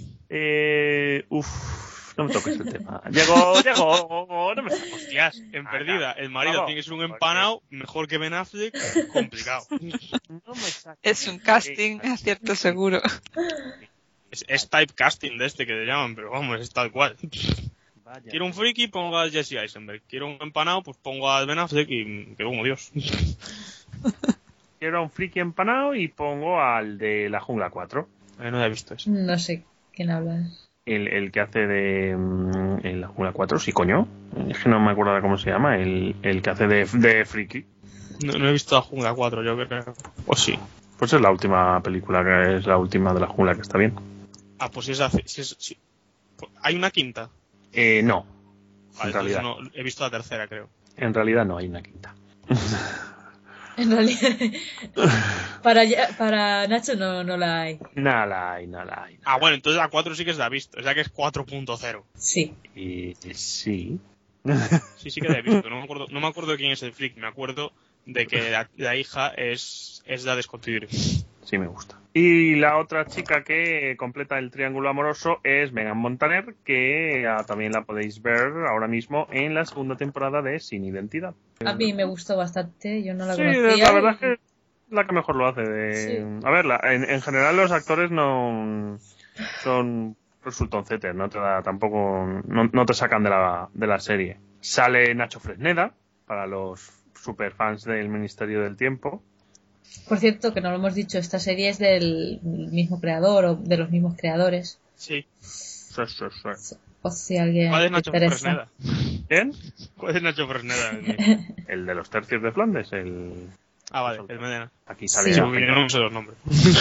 No me toques el tema. Llego, no me... Hostias, en Perdida, el marido Claro, tiene que ser un empanado mejor que Ben Affleck, complicado. No me saques. Es un casting, acierto seguro. Es typecasting de este que le llaman, pero vamos, es tal cual. Vaya. Quiero un friki, pongo a Jesse Eisenberg. Quiero un empanado, pues pongo a Ben Affleck y quedo como Dios. Quiero a un friki empanado y pongo al de la Jungla 4. No he visto eso. No sé quién habla. El que hace de en la Jungla 4, sí, coño. Es que no me acuerdo de cómo se llama. El que hace de friki. No he visto la Jungla 4, yo creo. O sí. Pues es la última película, que es la última de la Jungla, que está bien. Ah, pues si es sí. ¿Hay una quinta? No. Vale, En realidad. no, he visto la tercera, creo. En realidad no hay una quinta. En realidad, para Nacho no la hay. No la hay. Ah, bueno, entonces la 4 sí que se la he visto. O sea que es 4.0. Sí. Y sí. Sí que la he visto. No me acuerdo de quién es el freak. Me acuerdo de que la hija es la de Scott Pilgrim. Sí me gusta. Y la otra chica que completa el triángulo amoroso es Megan Montaner, que también la podéis ver ahora mismo en la segunda temporada de Sin Identidad. A mí me gustó bastante, yo no la Sí, conocía. la verdad es que la que mejor lo hace. Sí. A ver, en general los actores no son resultoncetes, no te da tampoco, no te sacan de la serie. Sale Nacho Fresneda, para los superfans del Ministerio del Tiempo. Por cierto, que no lo hemos dicho, esta serie es del mismo creador o de los mismos creadores. Sí. O si alguien ¿Cuál es le Nacho interesa. Fresneda? ¿Quién? ¿Cuál es Nacho Fresneda? El de los tercios de Flandes, Ah, vale, el Medena. Aquí sale, Sí, porque yo no sé los nombres.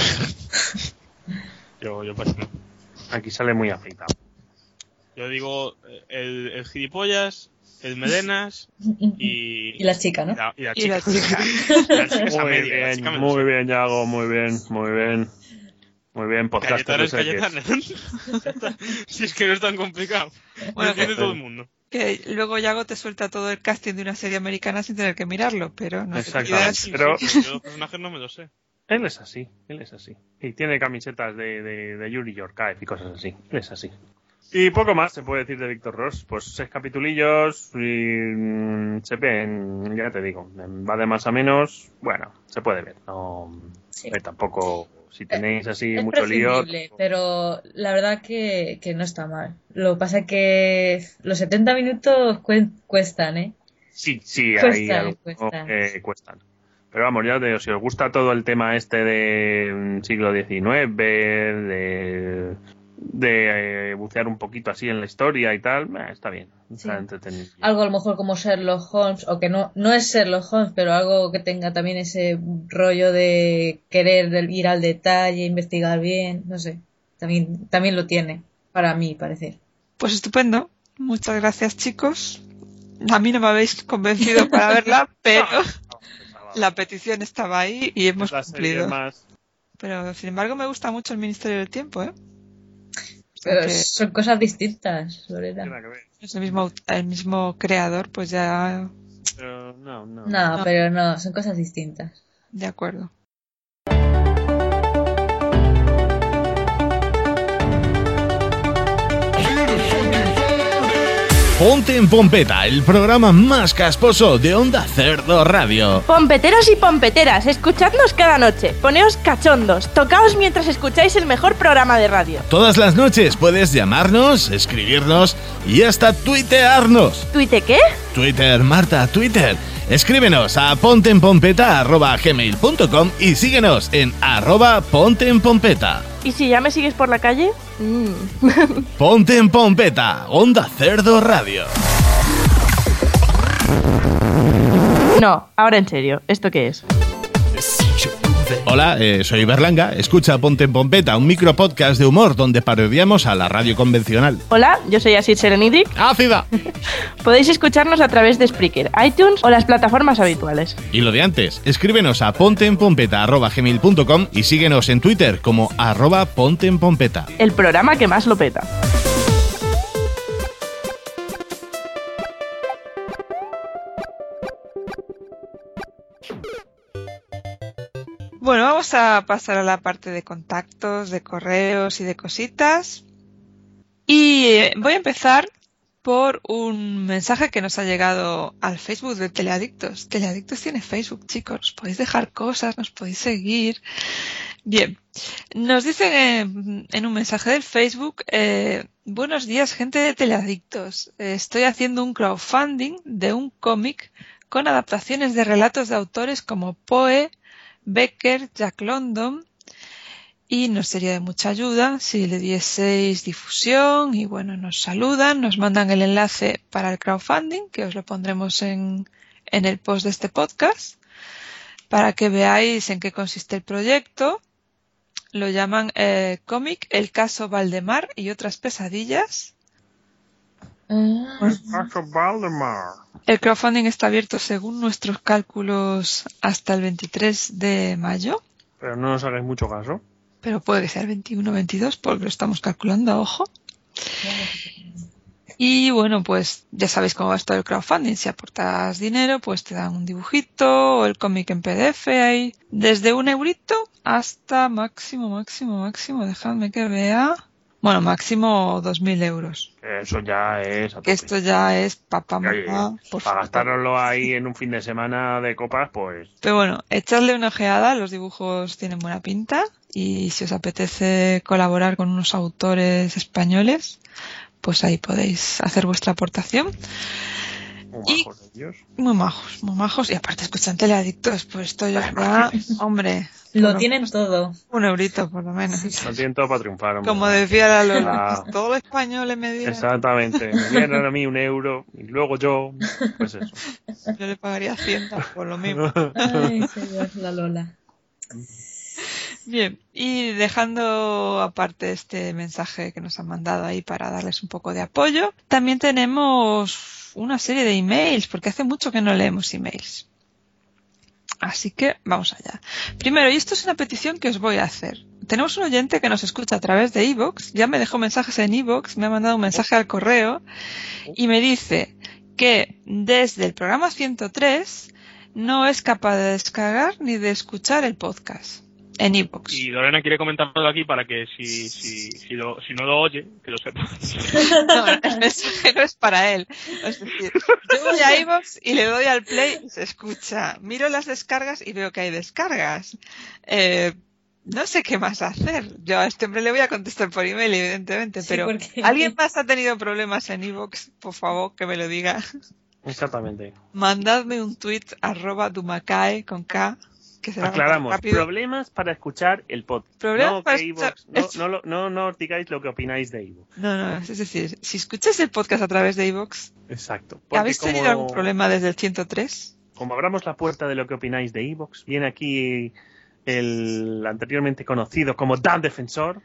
yo pues no. aquí sale muy afeitado. Yo digo el gilipollas, el Melenas y Y la chica, ¿no? y la Y chica. la chica. La chica esa media, la chica me lo sé. Muy bien, Yago, muy bien. Muy bien, podcast de Cayetanes. Si es que no es tan complicado. Bueno, Lo entiende todo el mundo. Que luego Yago te suelta todo el casting de una serie americana sin tener que mirarlo, pero no te Exactamente. olvidas. Sí, Pero- sí, yo los personajes no me los sé. Él es así. Y tiene camisetas de Yuri Yorkaev y cosas así. Él es así. Y poco más se puede decir de Víctor Ross. Pues 6 capitulillos y se ven, ya te digo, va de más a menos. Bueno, se puede ver. No, Sí. tampoco, si tenéis así Es mucho lío. prescindible, pero la verdad que no está mal. Lo que pasa es que los 70 minutos cuestan, ¿eh? Sí, Cuestan, hay algunos cuestan. que cuestan. Pero vamos, ya os digo, si os gusta todo el tema este de siglo XIX, de bucear un poquito así en la historia y tal, está bien, está Sí. entretenido. Algo a lo mejor como Sherlock Holmes, o que no es Sherlock Holmes, pero algo que tenga también ese rollo de querer ir al detalle, investigar bien, no sé. También lo tiene, para mí parecer. Pues estupendo. Muchas gracias, chicos. A mí no me habéis convencido para verla, pero la petición estaba ahí y hemos La serie cumplido. más... Pero sin embargo me gusta mucho el Ministerio del Tiempo, ¿eh? Pero que- son cosas distintas, Lorena. tiene que ver. Es el mismo creador, pues ya Pero no. No, pero no, son cosas distintas. de acuerdo. Ponte en Pompeta, el programa más casposo de Onda Cerdo Radio. Pompeteros y pompeteras, escuchadnos cada noche, poneos cachondos, tocaos mientras escucháis el mejor programa de radio. Todas las noches puedes llamarnos, escribirnos y hasta tuitearnos. ¿Tuite qué? Twitter, Marta, Twitter. Escríbenos a ponteenpompeta@gmail.com y síguenos en @ponteenpompeta. ¿Y si ya me sigues por la calle? Ponte en Pompeta, Onda Cerdo Radio. No, ahora en serio, ¿esto qué es? Hola, soy Berlanga. Escucha Ponte en Pompeta, un micropodcast de humor donde parodiamos a la radio convencional. Hola, yo soy Asit Serenidic. ¡Ácida! Podéis escucharnos a través de Spreaker, iTunes o las plataformas habituales. Y lo de antes, escríbenos a ponteenpompeta@gmail.com y síguenos en Twitter como @ponteenpompeta. El programa que más lo peta. Bueno, vamos a pasar a la parte de contactos, de correos y de cositas. Y voy a empezar por un mensaje que nos ha llegado al Facebook de Teleadictos. Teleadictos tiene Facebook, chicos. Nos podéis dejar cosas, nos podéis seguir. Bien, nos dicen en un mensaje del Facebook, buenos días, gente de Teleadictos. Estoy haciendo un crowdfunding de un cómic con adaptaciones de relatos de autores como Poe, Becker, Jack London, y nos sería de mucha ayuda si le dieseis difusión y bueno, nos saludan, nos mandan el enlace para el crowdfunding, que os lo pondremos en el post de este podcast, para que veáis en qué consiste el proyecto. Lo llaman cómic El caso Valdemar y otras pesadillas. El caso Valdemar. El crowdfunding está abierto según nuestros cálculos hasta el 23 de mayo. Pero no nos hagáis mucho caso. Pero puede que sea el 21 o 22 porque lo estamos calculando a ojo. Y bueno, pues ya sabéis cómo va esto del crowdfunding. Si aportas dinero, pues te dan un dibujito o el cómic en PDF. Hay desde €1 hasta máximo, dejadme que vea. Bueno, máximo 2.000 euros. Eso ya es... Que esto ya es papá, mamá, por para favor. gastárnoslo ahí en un fin de semana de copas, pues... Pero bueno, echadle una ojeada, los dibujos tienen buena pinta y si os apetece colaborar con unos autores españoles, pues ahí podéis hacer vuestra aportación. Muy majos ellos. Muy majos y aparte escuchan Teleadictos, pues esto ya va, hombre. Lo tienen todo. €1 por lo menos. Lo tienen todo para triunfar, hombre. Como decía la Lola, Ah. todo español me dieran. Exactamente. Me dieron a mí €1 y luego yo, pues eso. Yo le pagaría Hacienda por lo mismo. Ay, señor, la Lola. Bien, y dejando aparte este mensaje que nos han mandado ahí para darles un poco de apoyo, también tenemos una serie de emails, porque hace mucho que no leemos emails. Así que vamos allá. Primero, y esto es una petición que os voy a hacer. Tenemos un oyente que nos escucha a través de iVoox, ya me dejó mensajes en iVoox, me ha mandado un mensaje al correo y me dice que desde el programa 103 no es capaz de descargar ni de escuchar el podcast en iVoox. Y Lorena quiere comentarlo aquí para que si no lo oye, que lo sepa. No, el mensaje no es para él. Es decir, yo voy a iVoox y le doy al play y se escucha. Miro las descargas y veo que hay descargas. No sé qué más hacer. Yo a este hombre le voy a contestar por email, evidentemente, Sí, pero porque- ¿alguien más ha tenido problemas en iVoox? Por favor, que me lo diga. Exactamente. Mandadme un tweet @dumacae con K, que será Aclaramos, más rápido. problemas para escuchar el podcast. Problemas No, para que escuchar- iVoox, no os digáis lo que opináis de iVoox. No, es decir, si escucháis el podcast a través de iVoox, Exacto. ¿habéis tenido algún problema desde el 103? Como abramos la puerta de lo que opináis de iVoox, viene aquí el anteriormente conocido como Dan Defensor.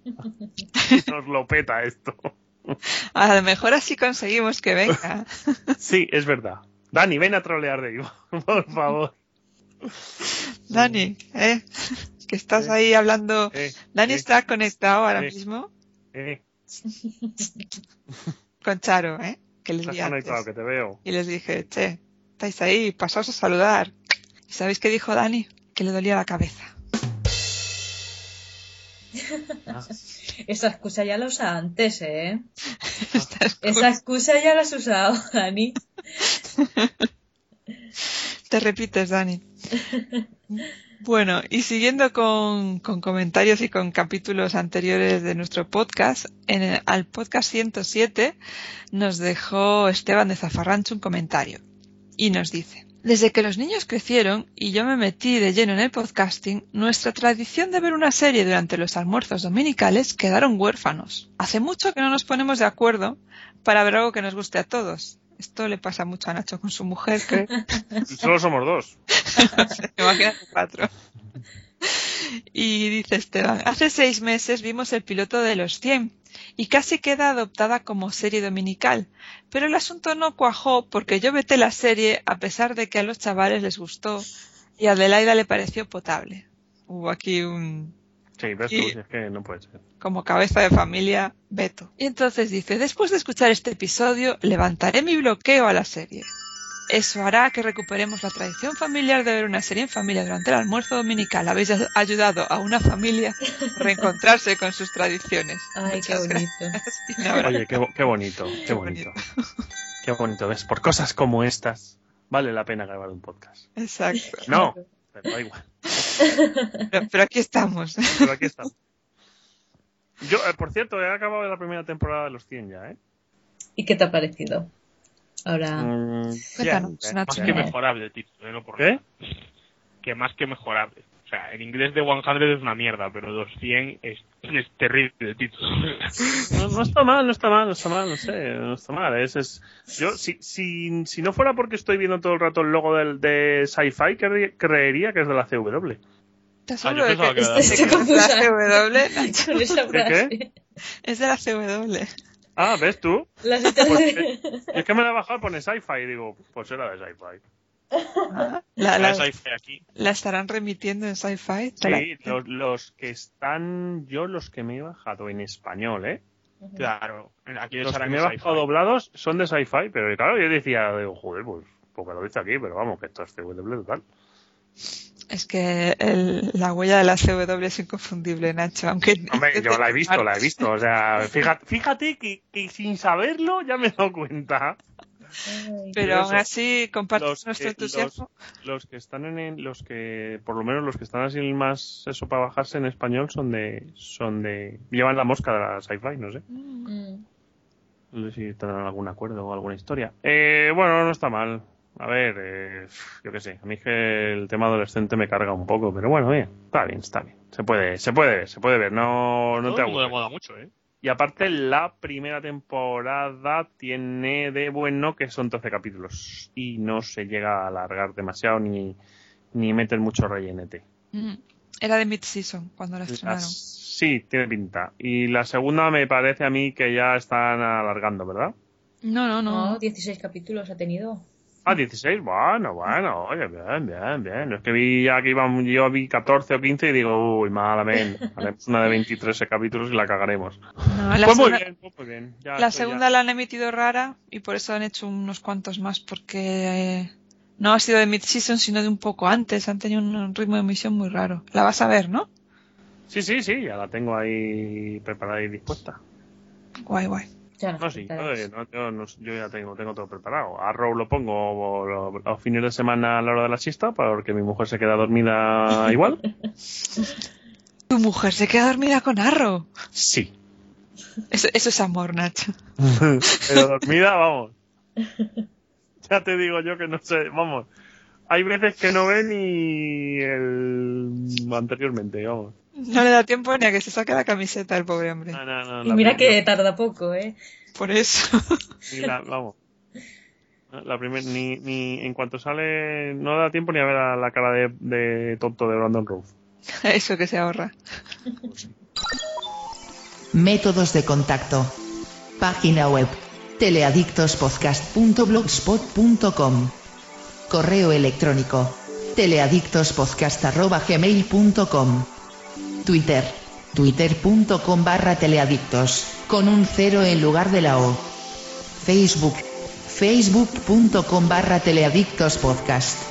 Nos lo peta esto. A lo mejor así conseguimos que venga. Sí, es verdad. Dani, ven a trolear de iVoox, por favor. Dani, que estás ahí hablando. Dani está conectado ahora mismo con Charo, que les Estás vi antes. conectado, que te veo. Y les dije, che, estáis ahí, pasaos a saludar. ¿Y sabéis qué dijo Dani? Que le dolía la cabeza. Esa excusa ya la usaba antes, ¿eh? Esta excusa- Esa excusa ya la has usado, Dani. Te repites, Dani. Bueno, y siguiendo con comentarios y con capítulos anteriores de nuestro podcast, al podcast 107 nos dejó Esteban de Zafarrancho un comentario y nos dice: desde que los niños crecieron y yo me metí de lleno en el podcasting, nuestra tradición de ver una serie durante los almuerzos dominicales quedaron huérfanos. Hace mucho que no nos ponemos de acuerdo para ver algo que nos guste a todos. Esto le pasa mucho a Nacho con su mujer, que Solo somos dos. imagínate 4. Y dice Esteban, hace 6 meses vimos el piloto de Los 100 y casi queda adoptada como serie dominical, pero el asunto no cuajó porque yo veté la serie a pesar de que a los chavales les gustó y a Adelaida le pareció potable. Hubo aquí un... Sí, ves tú, Y- si es que no puede ser. como cabeza de familia, veto. Y entonces dice, después de escuchar este episodio, levantaré mi bloqueo a la serie. Eso hará que recuperemos la tradición familiar de ver una serie en familia durante el almuerzo dominical. Habéis ayudado a una familia a reencontrarse con sus tradiciones. Ay, qué Muchas bonito. gracias. Y un abrazo. Oye, qué bonito, qué bonito. Qué bonito, ¿ves? Por cosas como estas vale la pena grabar un podcast. Exacto. No, pero da igual. Pero aquí estamos. Pero aquí estamos. Yo, por cierto, he acabado la primera temporada de los 100 ya, ¿eh? ¿Y qué te ha parecido? Ahora, Cuéntanos, bien, Nacho. Más que mejorable el título, no por ¿Qué? que más que mejorable. O sea, en inglés de 100 es una mierda, pero 200 es terrible el título. No está mal, no sé, no está mal. Yo, si no fuera porque estoy viendo todo el rato el logo de Sci-Fi, creería que es de la CW. ¿Estás Ah, yo seguro de pensaba que que era es de confusa. la CW, Nacho? con esa frase. ¿Qué? Es de la CW. Ah, ¿ves tú? Las Pues, historias es que me la he bajado, pone Sci-Fi y digo, pues era de Sci-Fi. La sci-fi aquí. la estarán remitiendo en Sci-Fi. Sí, los que están, los que me he bajado en español, ¿eh? Claro. Aquí Los que estarán me he en bajado sci-fi. doblados son de Sci-Fi, pero claro, yo decía, digo, joder, pues, porque lo dice aquí, pero vamos, que esto es CW total. Es que la huella de la CW es inconfundible, Nacho. Aunque Hombre, yo la he visto, o sea, fíjate que sin saberlo ya me he dado cuenta. Pero aún así compartes Los nuestro que- entusiasmo. Los que están los que, por lo menos los que están así más, eso para bajarse en español son de, llevan la mosca de la Sci-Fi, no sé. No sé si tendrán algún acuerdo o alguna historia. Bueno, no está mal. A ver, yo qué sé. A mí es que el tema adolescente me carga un poco, pero bueno, está bien. Se puede ver. No Todo te el mundo le aburres. mola mucho, ¿eh? Y aparte, la primera temporada tiene de bueno que son 13 capítulos. Y no se llega a alargar demasiado ni meten mucho rellenete. Era de mid-season cuando la estrenaron. Sí, tiene pinta. Y la segunda me parece a mí que ya están alargando, ¿verdad? No. No, 16 capítulos ha tenido. Ah, 16, bueno, oye, bien. No es que yo vi 14 o 15 y digo, uy, malamente. Haremos una de 23 capítulos y la cagaremos. No, la Pues segunda, muy bien. Ya la estoy segunda la han emitido rara y por eso han hecho unos cuantos más porque no ha sido de mid-season sino de un poco antes. Han tenido un ritmo de emisión muy raro. La vas a ver, ¿no? Sí, ya la tengo ahí preparada y dispuesta. Guay. Ya No, sí, contarás. yo ya tengo todo preparado. Arrow lo pongo los fines de semana a la hora de la siesta porque mi mujer se queda dormida igual. ¿Tu mujer se queda dormida con Arrow? Sí. Eso es amor, Nacho. Pero dormida, vamos. Ya te digo yo que no sé, vamos. Hay veces que no ve ni el anteriormente, vamos. No le da tiempo ni a que se saque la camiseta el pobre hombre. No, Y mira que tarda poco, ¿eh? Por eso. Vamos. La primera, ni en cuanto sale, no da tiempo ni a ver la cara de tonto de Brandon Routh. Eso que se ahorra. Métodos de contacto. Página web. teleadictospodcast.blogspot.com. Correo electrónico. teleadictospodcast@gmail.com. Twitter. twitter.com/teleadictos, con un 0 en lugar de la O. Facebook. facebook.com/teleadictospodcast.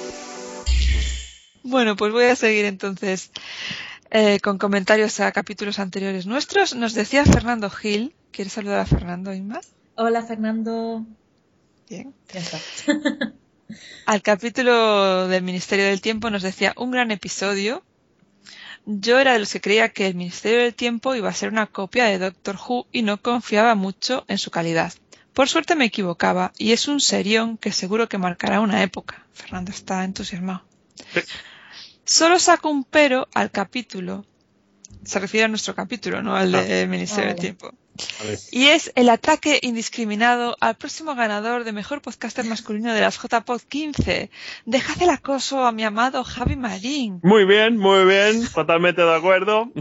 Bueno, pues voy a seguir entonces con comentarios a capítulos anteriores nuestros. Nos decía Fernando Gil. ¿Quieres saludar a Fernando, Inma? Hola, Fernando. Bien. Ya está. Al capítulo del Ministerio del Tiempo nos decía un gran episodio. Yo era de los que creía que el Ministerio del Tiempo iba a ser una copia de Doctor Who y no confiaba mucho en su calidad. Por suerte me equivocaba y es un serión que seguro que marcará una época. Fernando está entusiasmado. Sí. Solo saco un pero al capítulo. Se refiere a nuestro capítulo, no al del Ministerio del vale. Tiempo. A ver. Y es el ataque indiscriminado al próximo ganador de Mejor Podcaster Masculino de las JPod 15. Dejad el acoso a mi amado Javi Marín. Muy bien, totalmente de acuerdo.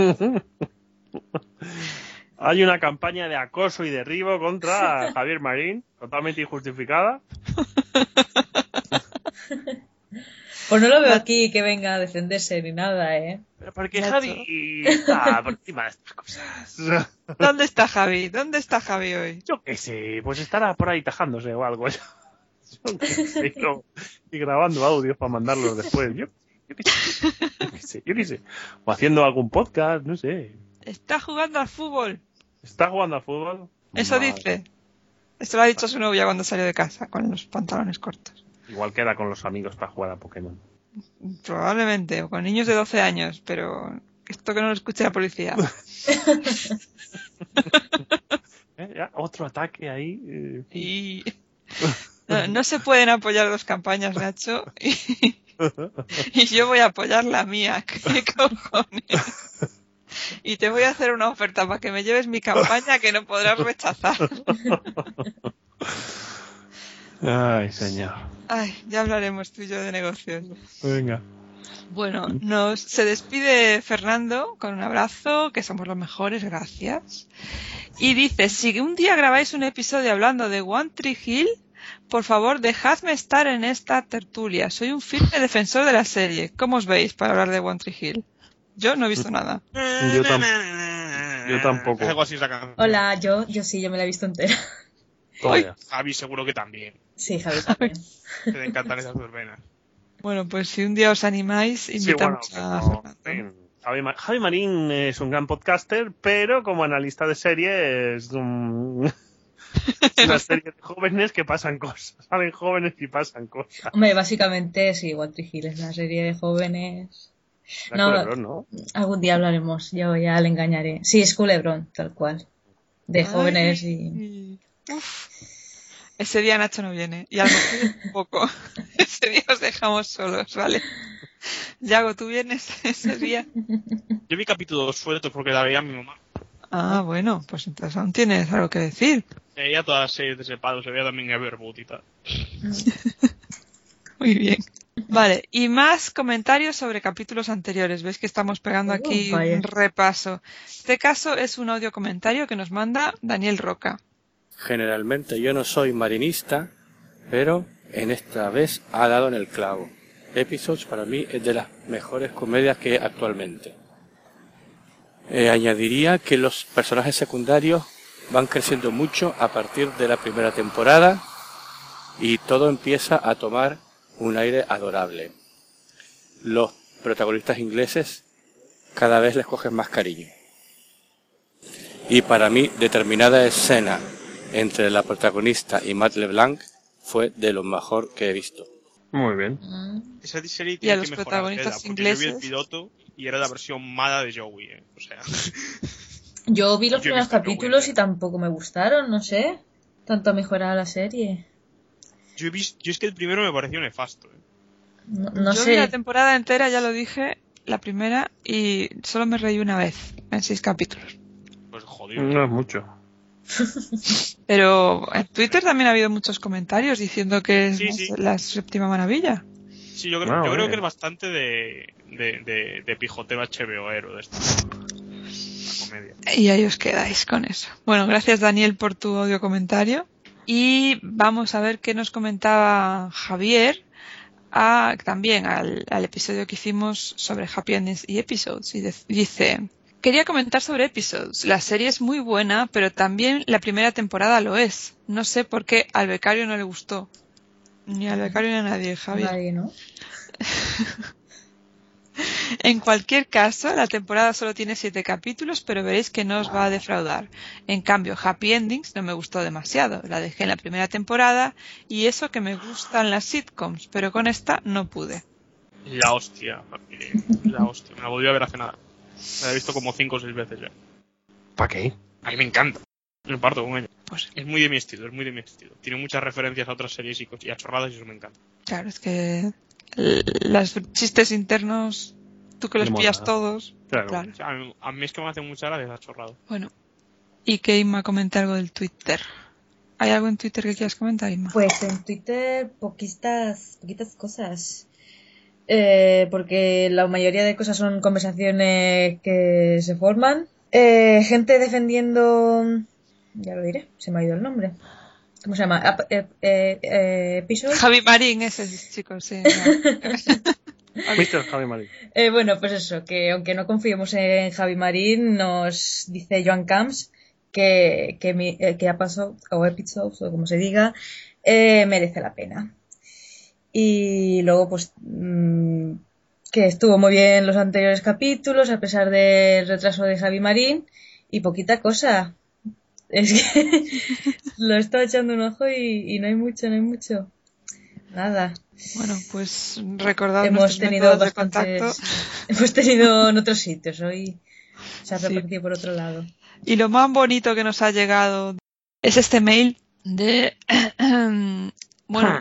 Hay una campaña de acoso y derribo contra Javier Marín, totalmente injustificada. Pues no lo veo aquí que venga a defenderse ni nada, ¿eh? Pero porque Nacho. Javi está por encima de estas cosas. ¿Dónde está Javi? ¿Dónde está Javi hoy? Yo qué sé, pues estará por ahí tajándose o algo. Yo Y grabando audios para mandarlos después. Yo qué sé. O haciendo algún podcast, no sé. Está jugando al fútbol. ¿Está jugando al fútbol? Eso dice. Esto lo ha dicho su novia cuando salió de casa, con los pantalones cortos. Igual queda con los amigos para jugar a Pokémon. Probablemente, o con niños de 12 años, pero esto que no lo escuche la policía. Ya, otro ataque ahí. Y no se pueden apoyar dos campañas, Nacho. Y yo voy a apoyar la mía. ¿Qué cojones? Y te voy a hacer una oferta para que me lleves mi campaña que no podrás rechazar. Ay, señor. Ay, ya hablaremos tú y yo de negocios. Venga. Bueno, se despide Fernando con un abrazo, que somos los mejores, gracias. Y dice, si un día grabáis un episodio hablando de One Tree Hill, por favor, dejadme estar en esta tertulia. Soy un firme defensor de la serie. ¿Cómo os veis para hablar de One Tree Hill? Yo no he visto nada. Yo tampoco. Algo así sacan. Hola, yo sí, yo me la he visto entera. Javi seguro que también. Sí, Javi también. Te encantan esas verbenas. Bueno, pues si un día os animáis, invitamos a Fernando. Javi Marín es un gran podcaster, pero como analista de serie es una serie de jóvenes que pasan cosas. Salen jóvenes y pasan cosas. Hombre, básicamente sí, One Tree Hill es una serie de jóvenes. Culebrón, ¿no? Algún día hablaremos, yo ya le engañaré. Sí, es Culebrón, tal cual. De jóvenes y... Uf. Ese día Nacho no viene. Y a lo mejor un poco. Ese día os dejamos solos, ¿vale? Yago, ¿tú vienes ese día? Yo vi capítulos sueltos porque la veía mi mamá. Ah, bueno, pues entonces aún tienes algo que decir. Veía todas las series de ese palo, se veía también Everboot y tal. Muy bien. Vale, y más comentarios sobre capítulos anteriores. Veis que estamos pegando aquí un repaso. Este caso es un audio comentario que nos manda Daniel Roca. Generalmente yo no soy marinista, pero en esta vez ha dado en el clavo. Episodes para mí es de las mejores comedias que hay actualmente. Añadiría que los personajes secundarios van creciendo mucho a partir de la primera temporada y todo empieza a tomar un aire adorable. Los protagonistas ingleses cada vez les cogen más cariño. Y para mí, determinada escena entre la protagonista y Matt LeBlanc fue de lo mejor que he visto. Muy bien. Esa serie Y a tiene los que mejorar, protagonistas porque ingleses. yo vi el piloto y era la versión mala de Joey, o sea. Yo vi los Yo he primeros visto capítulos Joey, y tampoco me gustaron, no sé. Tanto ha mejorado la serie. Yo es que el primero me pareció nefasto. No Yo sé. vi la temporada entera, ya lo dije, la primera, y solo me reí una vez, en 6 capítulos. Pues jodido. No es mucho. Pero en Twitter también ha habido muchos comentarios diciendo que es Sí. la séptima maravilla. Sí, yo creo que es bastante de pijoteo HBOero de esto. La comedia. Y ahí os quedáis con eso. Bueno, gracias Daniel por tu audio comentario. Y vamos a ver qué nos comentaba Javier también al episodio que hicimos sobre Happy Endings y Episodes. Y dice, quería comentar sobre Episodes. La serie es muy buena, pero también la primera temporada lo es. No sé por qué al becario no le gustó. Ni al becario ni a nadie, Javier. Nadie, ¿no? En cualquier caso, la temporada solo tiene 7 capítulos, pero veréis que no os va a defraudar. En cambio, Happy Endings no me gustó demasiado. La dejé en la primera temporada y eso que me gustan las sitcoms, pero con esta no pude. La hostia. Me la volví a ver hace nada. Me la he visto como 5 o 6 veces ya. ¿Para qué? A mí me encanta. Me parto con ella. Pues Es muy de mi estilo, Tiene muchas referencias a otras series y a chorradas y eso me encanta. claro, es que los chistes internos, tú que los Me pillas mola. todos. Claro. Claro. O sea, a mí es que me hace mucha gracia esa chorrada. Bueno, y que Inma comente algo del Twitter. ¿Hay algo en Twitter que quieras comentar, Inma? Pues en Twitter poquitas cosas. Porque la mayoría de cosas son conversaciones que se forman. Gente defendiendo... Ya lo diré, se me ha ido el nombre. ¿Cómo se llama? Episodio. Javi Marín, ese chico, sí. Mr. Javi Marín. Bueno, pues eso, que aunque no confiemos en Javi Marín, nos dice Joan Camps que ha pasado, o Episodes, o como se diga, merece la pena. Y luego, pues, que estuvo muy bien los anteriores capítulos, a pesar del retraso de Javi Marín, y poquita cosa. Es que lo he estado echando un ojo y no hay mucho. Nada. Bueno, pues recordad hemos tenido de contacto. Hemos tenido en otros sitios, hoy se ha repartido por otro lado. Y lo más bonito que nos ha llegado es este mail de bueno,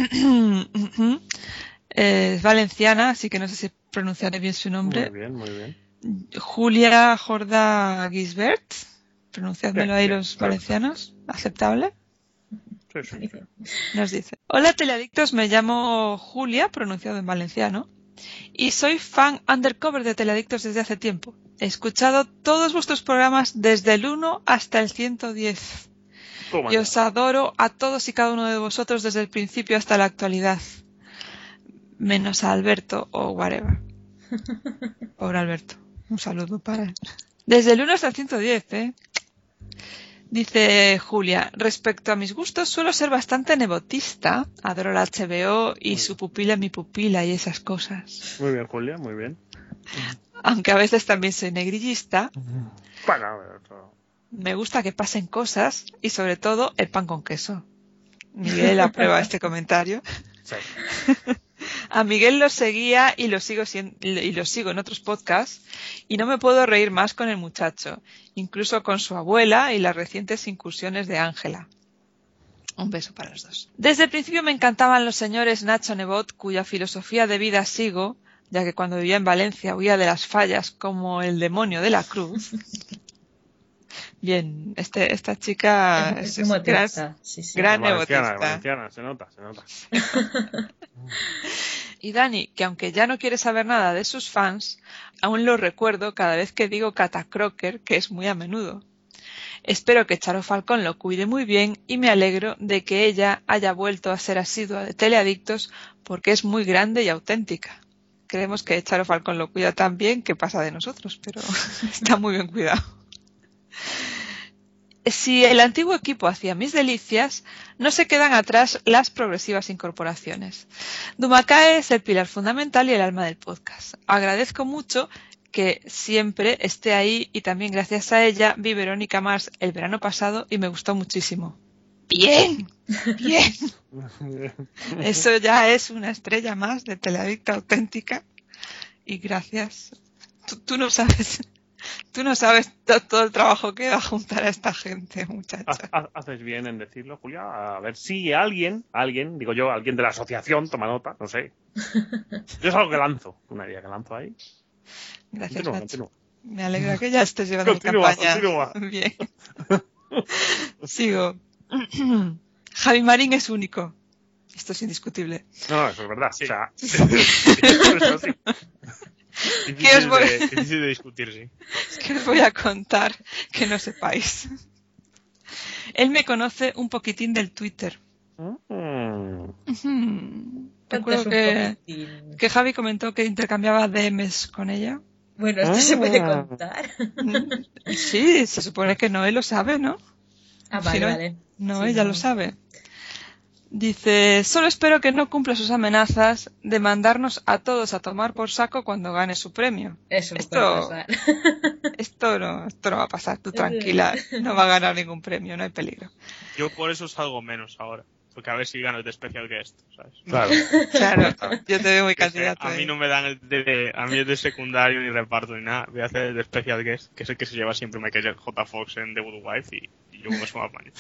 es valenciana, así que no sé si pronunciaré bien su nombre. Muy bien. Julia Jorda Gisbert, pronunciádmelo ahí los valencianos, ¿aceptable? Sí. Nos dice: hola teleadictos, me llamo Julia, pronunciado en valenciano, y soy fan undercover de Teleadictos desde hace tiempo. He escuchado todos vuestros programas desde el 1 hasta el 110. Y os adoro a todos y cada uno de vosotros desde el principio hasta la actualidad. Menos a Alberto o whatever. Pobre Alberto. Un saludo para él. Desde el 1 hasta el 110, ¿eh? Dice Julia: respecto a mis gustos, suelo ser bastante nebotista. Adoro la HBO y su pupila mi pupila y esas cosas. Muy bien, Julia, muy bien. Aunque a veces también soy negrillista. Bueno, me gusta que pasen cosas y sobre todo el pan con queso. Miguel aprueba este comentario. Sí. A Miguel lo seguía y lo sigo en otros podcasts y no me puedo reír más con el muchacho, incluso con su abuela y las recientes incursiones de Ángela. Un beso para los dos. Desde el principio me encantaban los señores Nacho Nebot, cuya filosofía de vida sigo, ya que cuando vivía en Valencia huía de las fallas como el demonio de la cruz. Bien, esta chica es gran nebotista. Valenciana, se nota. Y Dani, que aunque ya no quiere saber nada de sus fans, aún lo recuerdo cada vez que digo Catacroker, que es muy a menudo. Espero que Charo Falcón lo cuide muy bien y me alegro de que ella haya vuelto a ser asidua de Teleadictos porque es muy grande y auténtica. Creemos que Charo Falcón lo cuida tan bien que pasa de nosotros, pero está muy bien cuidado. Si el antiguo equipo hacía mis delicias, no se quedan atrás las progresivas incorporaciones. Dumacae es el pilar fundamental y el alma del podcast. Agradezco mucho que siempre esté ahí y también gracias a ella vi Verónica Mars el verano pasado y me gustó muchísimo. ¡Bien! Eso ya es una estrella más de Teleadicta auténtica y gracias. Tú no sabes todo el trabajo que va a juntar a esta gente, muchacha. Haces bien en decirlo, Julia. A ver si alguien, digo yo, alguien de la asociación toma nota, no sé. Yo es algo que lanzo, una idea que lanzo ahí. Gracias, Nacho. Me alegra que ya estés llevando campaña. Bien. Sigo. Javi Marín es único. Esto es indiscutible. No, eso es verdad. Sí. O sea, eso sí. Difícil de discutir, sí. ¿Qué os voy a contar que no sepáis? Él me conoce un poquitín del Twitter. Recuerdo que Javi comentó que intercambiaba DMs con ella. Bueno, esto se puede contar. Sí, se supone que Noé lo sabe, ¿no? Ah, vale, vale. No, ella lo sabe. Dice: solo espero que no cumpla sus amenazas de mandarnos a todos a tomar por saco cuando gane su premio. Eso no puede pasar. Esto no va a pasar, tú tranquila, no va a ganar ningún premio, no hay peligro. Yo por eso salgo menos ahora, porque a ver si gano el de Special Guest, ¿sabes? Claro, yo te veo muy candidato. A mí no me dan a mí el de secundario ni reparto ni nada, voy a hacer el de Special Guest, que es el que se lleva siempre Michael J. Fox en The Good Wife y yo con eso me apaño.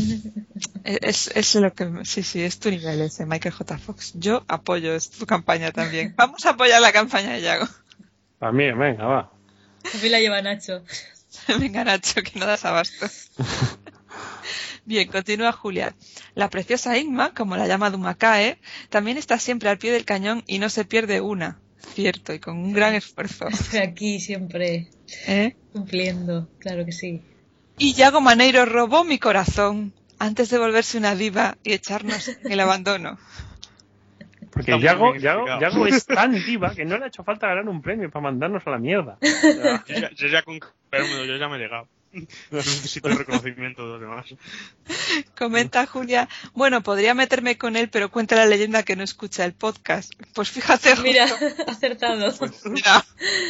Es lo que sí, es tu nivel ese, Michael J. Fox. Yo apoyo, es tu campaña también. Vamos a apoyar la campaña de Yago. También, venga, va. A mí la lleva Nacho. Venga, Nacho, que no das abasto. Bien, continúa Julia. La preciosa Inma, como la llama Dumacae, también está siempre al pie del cañón y no se pierde una. Cierto, y con un gran esfuerzo. Estoy aquí siempre cumpliendo, claro que sí. Y Yago Maneiro robó mi corazón antes de volverse una diva y echarnos en el abandono. Porque Yago es tan diva que no le ha hecho falta ganar un premio para mandarnos a la mierda. Yo ya con Pérmudo, yo ya me he llegado. No necesito el reconocimiento de los demás. Comenta Julia, bueno, podría meterme con él, pero cuenta la leyenda que no escucha el podcast. Pues fíjate, Mira, justo. acertado. Mira.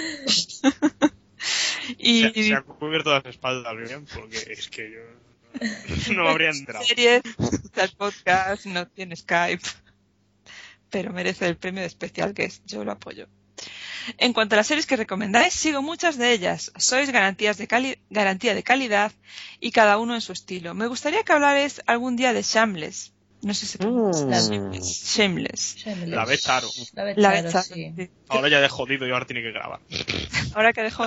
Y Se ha cubierto las espaldas bien, porque es que yo no habría entrado. series, el podcast no tiene Skype, pero merece el premio de especial que es yo lo apoyo. En cuanto a las series que recomendáis, sigo muchas de ellas. Sois garantía de calidad y cada uno en su estilo. Me gustaría que hablarais algún día de Shameless. No sé si Shameless. La ve Charo. La ve Charo, sí. sí. Ahora ya de jodido y ahora tiene que grabar. Ahora que dejo...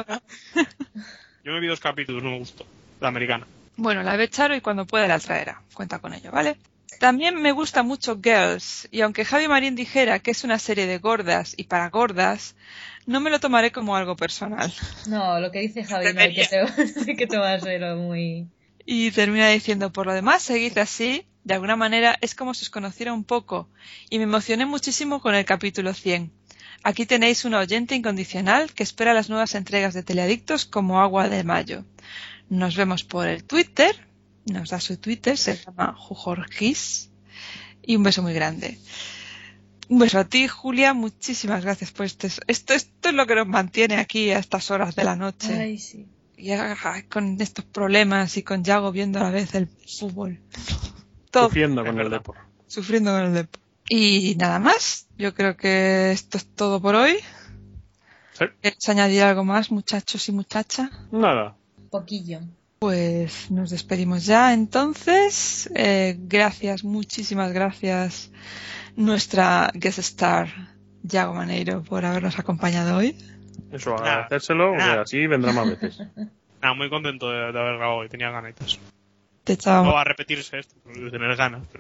Yo me vi 2 capítulos, no me gustó. La americana. Bueno, la ve Charo y cuando pueda la traerá. Cuenta con ello, ¿vale? También me gusta mucho Girls, y aunque Javi Marín dijera que es una serie de gordas y para gordas, no me lo tomaré como algo personal. No, lo que dice Javi no hay que tomárselo muy... Y termina diciendo, por lo demás, seguid así, de alguna manera es como si os conociera un poco, y me emocioné muchísimo con el capítulo 100. Aquí tenéis una oyente incondicional que espera las nuevas entregas de Teleadictos como agua de mayo. Nos vemos por el Twitter. Nos da su Twitter, se llama Jujorgis. Y un beso muy grande. Un beso a ti, Julia. Muchísimas gracias por esto. Esto es lo que nos mantiene aquí a estas horas de la noche. Ay, sí. Y con estos problemas y con Yago viendo a la vez el fútbol. Todo. Sufriendo con el deporte. Sufriendo con el deporte. Y nada más. Yo creo que esto es todo por hoy. Sí. ¿Quieres añadir algo más, muchachos y muchachas? Nada. Poquillo. Pues nos despedimos ya, entonces. Gracias, muchísimas gracias, nuestra guest star, Yago Maneiro, por habernos acompañado hoy. Eso, agradecérselo, porque así vendrá más veces. Nada, muy contento de haber grabado hoy, tenía ganitas. Te echábamos... No va a repetirse esto, de tener ganas, pero...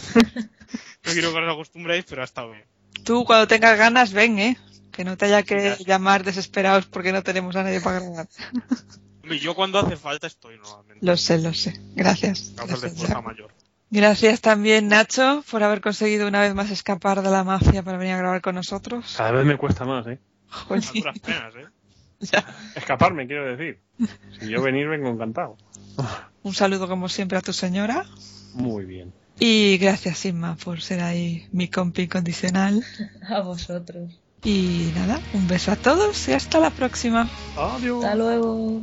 No quiero que os acostumbréis, pero ha estado bien. Tú, cuando tengas ganas, ven, que no te haya que llamar desesperados porque no tenemos a nadie para grabar. Yo cuando hace falta estoy nuevamente. Lo sé. Gracias. Causas de fuerza mayor. Gracias también, Nacho, por haber conseguido una vez más escapar de la mafia para venir a grabar con nosotros. Cada vez me cuesta más, Joder. A duras penas, Ya. Escaparme, quiero decir. Si yo venir, vengo encantado. Un saludo, como siempre, a tu señora. Muy bien. Y gracias, Inma, por ser ahí mi compi incondicional. A vosotros. Y nada, un beso a todos y hasta la próxima. Adiós. Hasta luego.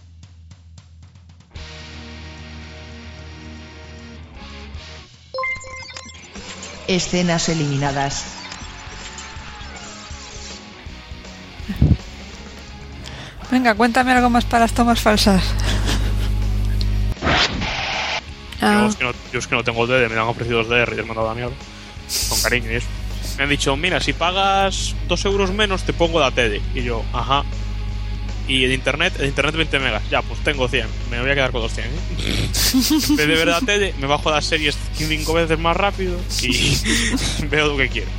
Escenas eliminadas. Venga, cuéntame algo más para las tomas falsas. Yo es que no tengo DD, me han ofrecido 2 DR y les he mandado a la mierda. Con cariño y eso. Me han dicho, mira, si pagas 2 euros menos te pongo la TD. Y yo, ajá. Y el internet 20 megas. Ya, pues tengo 100. Me voy a quedar con los 100, En vez de ver la TD, me bajo las series 5 veces más rápido y veo lo que quiero.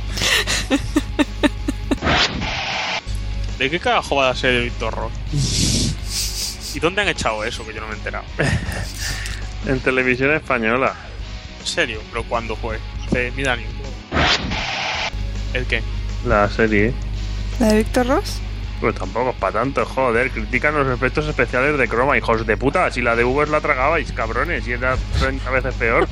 ¿De qué carajo va a ser el Víctor Ross? ¿Y dónde han echado eso? Que yo no me he enterado. En televisión española. ¿En serio? ¿Pero cuándo fue? Hace 1000 años. ¿El qué? La serie. ¿La de Víctor Ross? Pues tampoco es para tanto, joder. Critican los efectos especiales de Chroma, hijos de puta. Si la de Uber la tragabais, cabrones, y era 30 veces peor.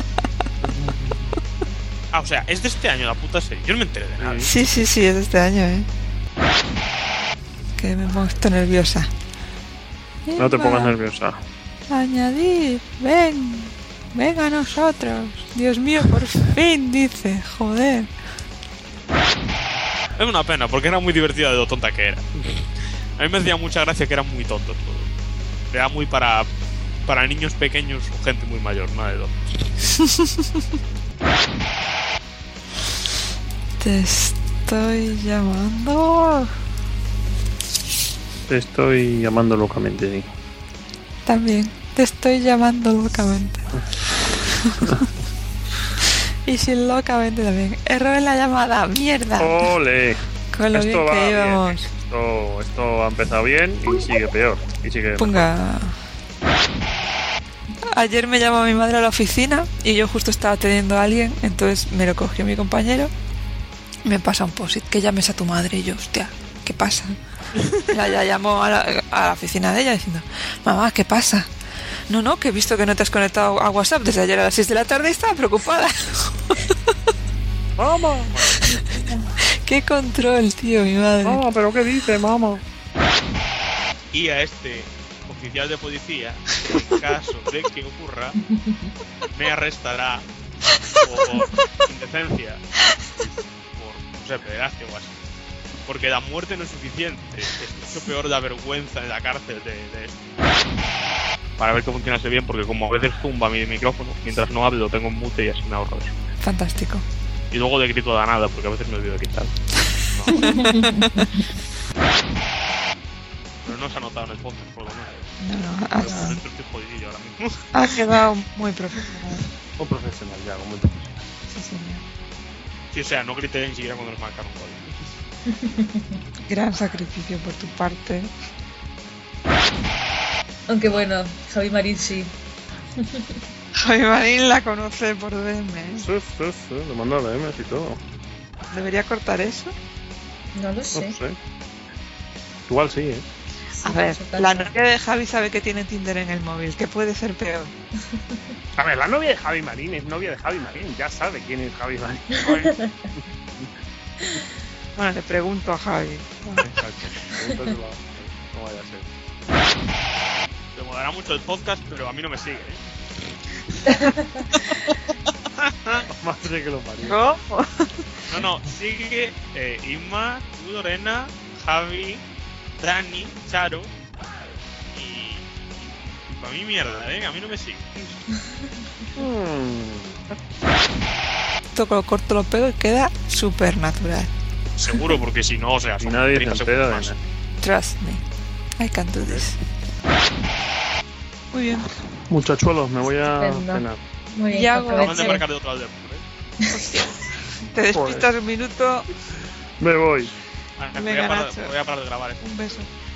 Ah, o sea, es de este año la puta serie. Yo no me enteré de nada. Sí, es de este año, Que me pongo esto nerviosa. No te pongas nerviosa. Añadir, ven a nosotros. Dios mío, por fin, dice, joder. Es una pena, porque era muy divertida de lo tonta que era. A mí me hacía mucha gracia que era muy tonto todo. Era muy para niños pequeños o gente muy mayor, nada de dos. Te estoy llamando. Te estoy llamando locamente, sí. También, te estoy llamando locamente. Y sin locamente también. Error en la llamada, mierda. ¡Ole! Con lo Esto bien que va íbamos. Bien. Esto ha empezado bien y sigue peor. Y sigue Ponga. Ayer me llamó mi madre a la oficina y yo justo estaba atendiendo a alguien, entonces me lo cogió mi compañero. Me pasa un post-it, que llames a tu madre y yo, hostia, ¿qué pasa? Ya llamó a la oficina de ella diciendo, mamá, ¿qué pasa? No, que he visto que no te has conectado a WhatsApp desde ayer a las 6 de la tarde y estaba preocupada. ¡Mamá! ¡Qué control, tío, mi madre! ¡Mamá, pero qué dice, mamá! Y a este oficial de policía, en caso de que ocurra, me arrestará por indecencia, por, no sé, pederastia o así. Porque la muerte no es suficiente, es mucho peor la vergüenza en la cárcel de esto. Para ver que funcionase bien, porque como a veces tumba mi micrófono, mientras no hablo lo tengo en mute y así me ahorro eso. Fantástico. Y luego le grito de nada, porque a veces me olvido de quitarlo. Pero no se ha notado en el podcast, por lo menos. No, estoy jodidillo ahora mismo. ha quedado muy profesional. Un profesional ya, como el profesional. Sí, señor. Sí, o sea, no grité ni siquiera cuando nos marcaron gol. Gran sacrificio por tu parte. Aunque bueno, Javi Marín sí. Javi Marín la conoce por DM. Sí, le mando DMs y todo. ¿Debería cortar eso? No lo sé. No sé. Igual sí, ¿eh? A ver, la novia de Javi sabe que tiene Tinder en el móvil. ¿Qué puede ser peor? A ver, la novia de Javi Marín es novia de Javi Marín. Ya sabe quién es Javi Marín. Bueno, le pregunto a Javi. Exacto. Pregúntaselo. No vaya a ser. Te molará mucho el podcast, pero a mí no me sigue, ¿eh? Madre que lo parió. ¿Cómo? No, sigue Inma, tú, Lorena, Javi, Dani, Charo y para mí mierda, ¿eh? A mí no me sigue. Toco, corto los pelos y queda súper natural. Seguro, porque si no, o sea, Y son nadie 30 se entera de segundos nada. más. Trust me. I can do this. Muy bien. Muchachuelos, me voy a Estupendo. cenar. Muy bien, Ya que hago- Acaban de aproveche. marcar de otro lado del Depor, ¿eh? Te despistas un minuto. Me voy. Voy Venga, a parar, Nacho. voy a parar de grabar, ¿eh? Un beso.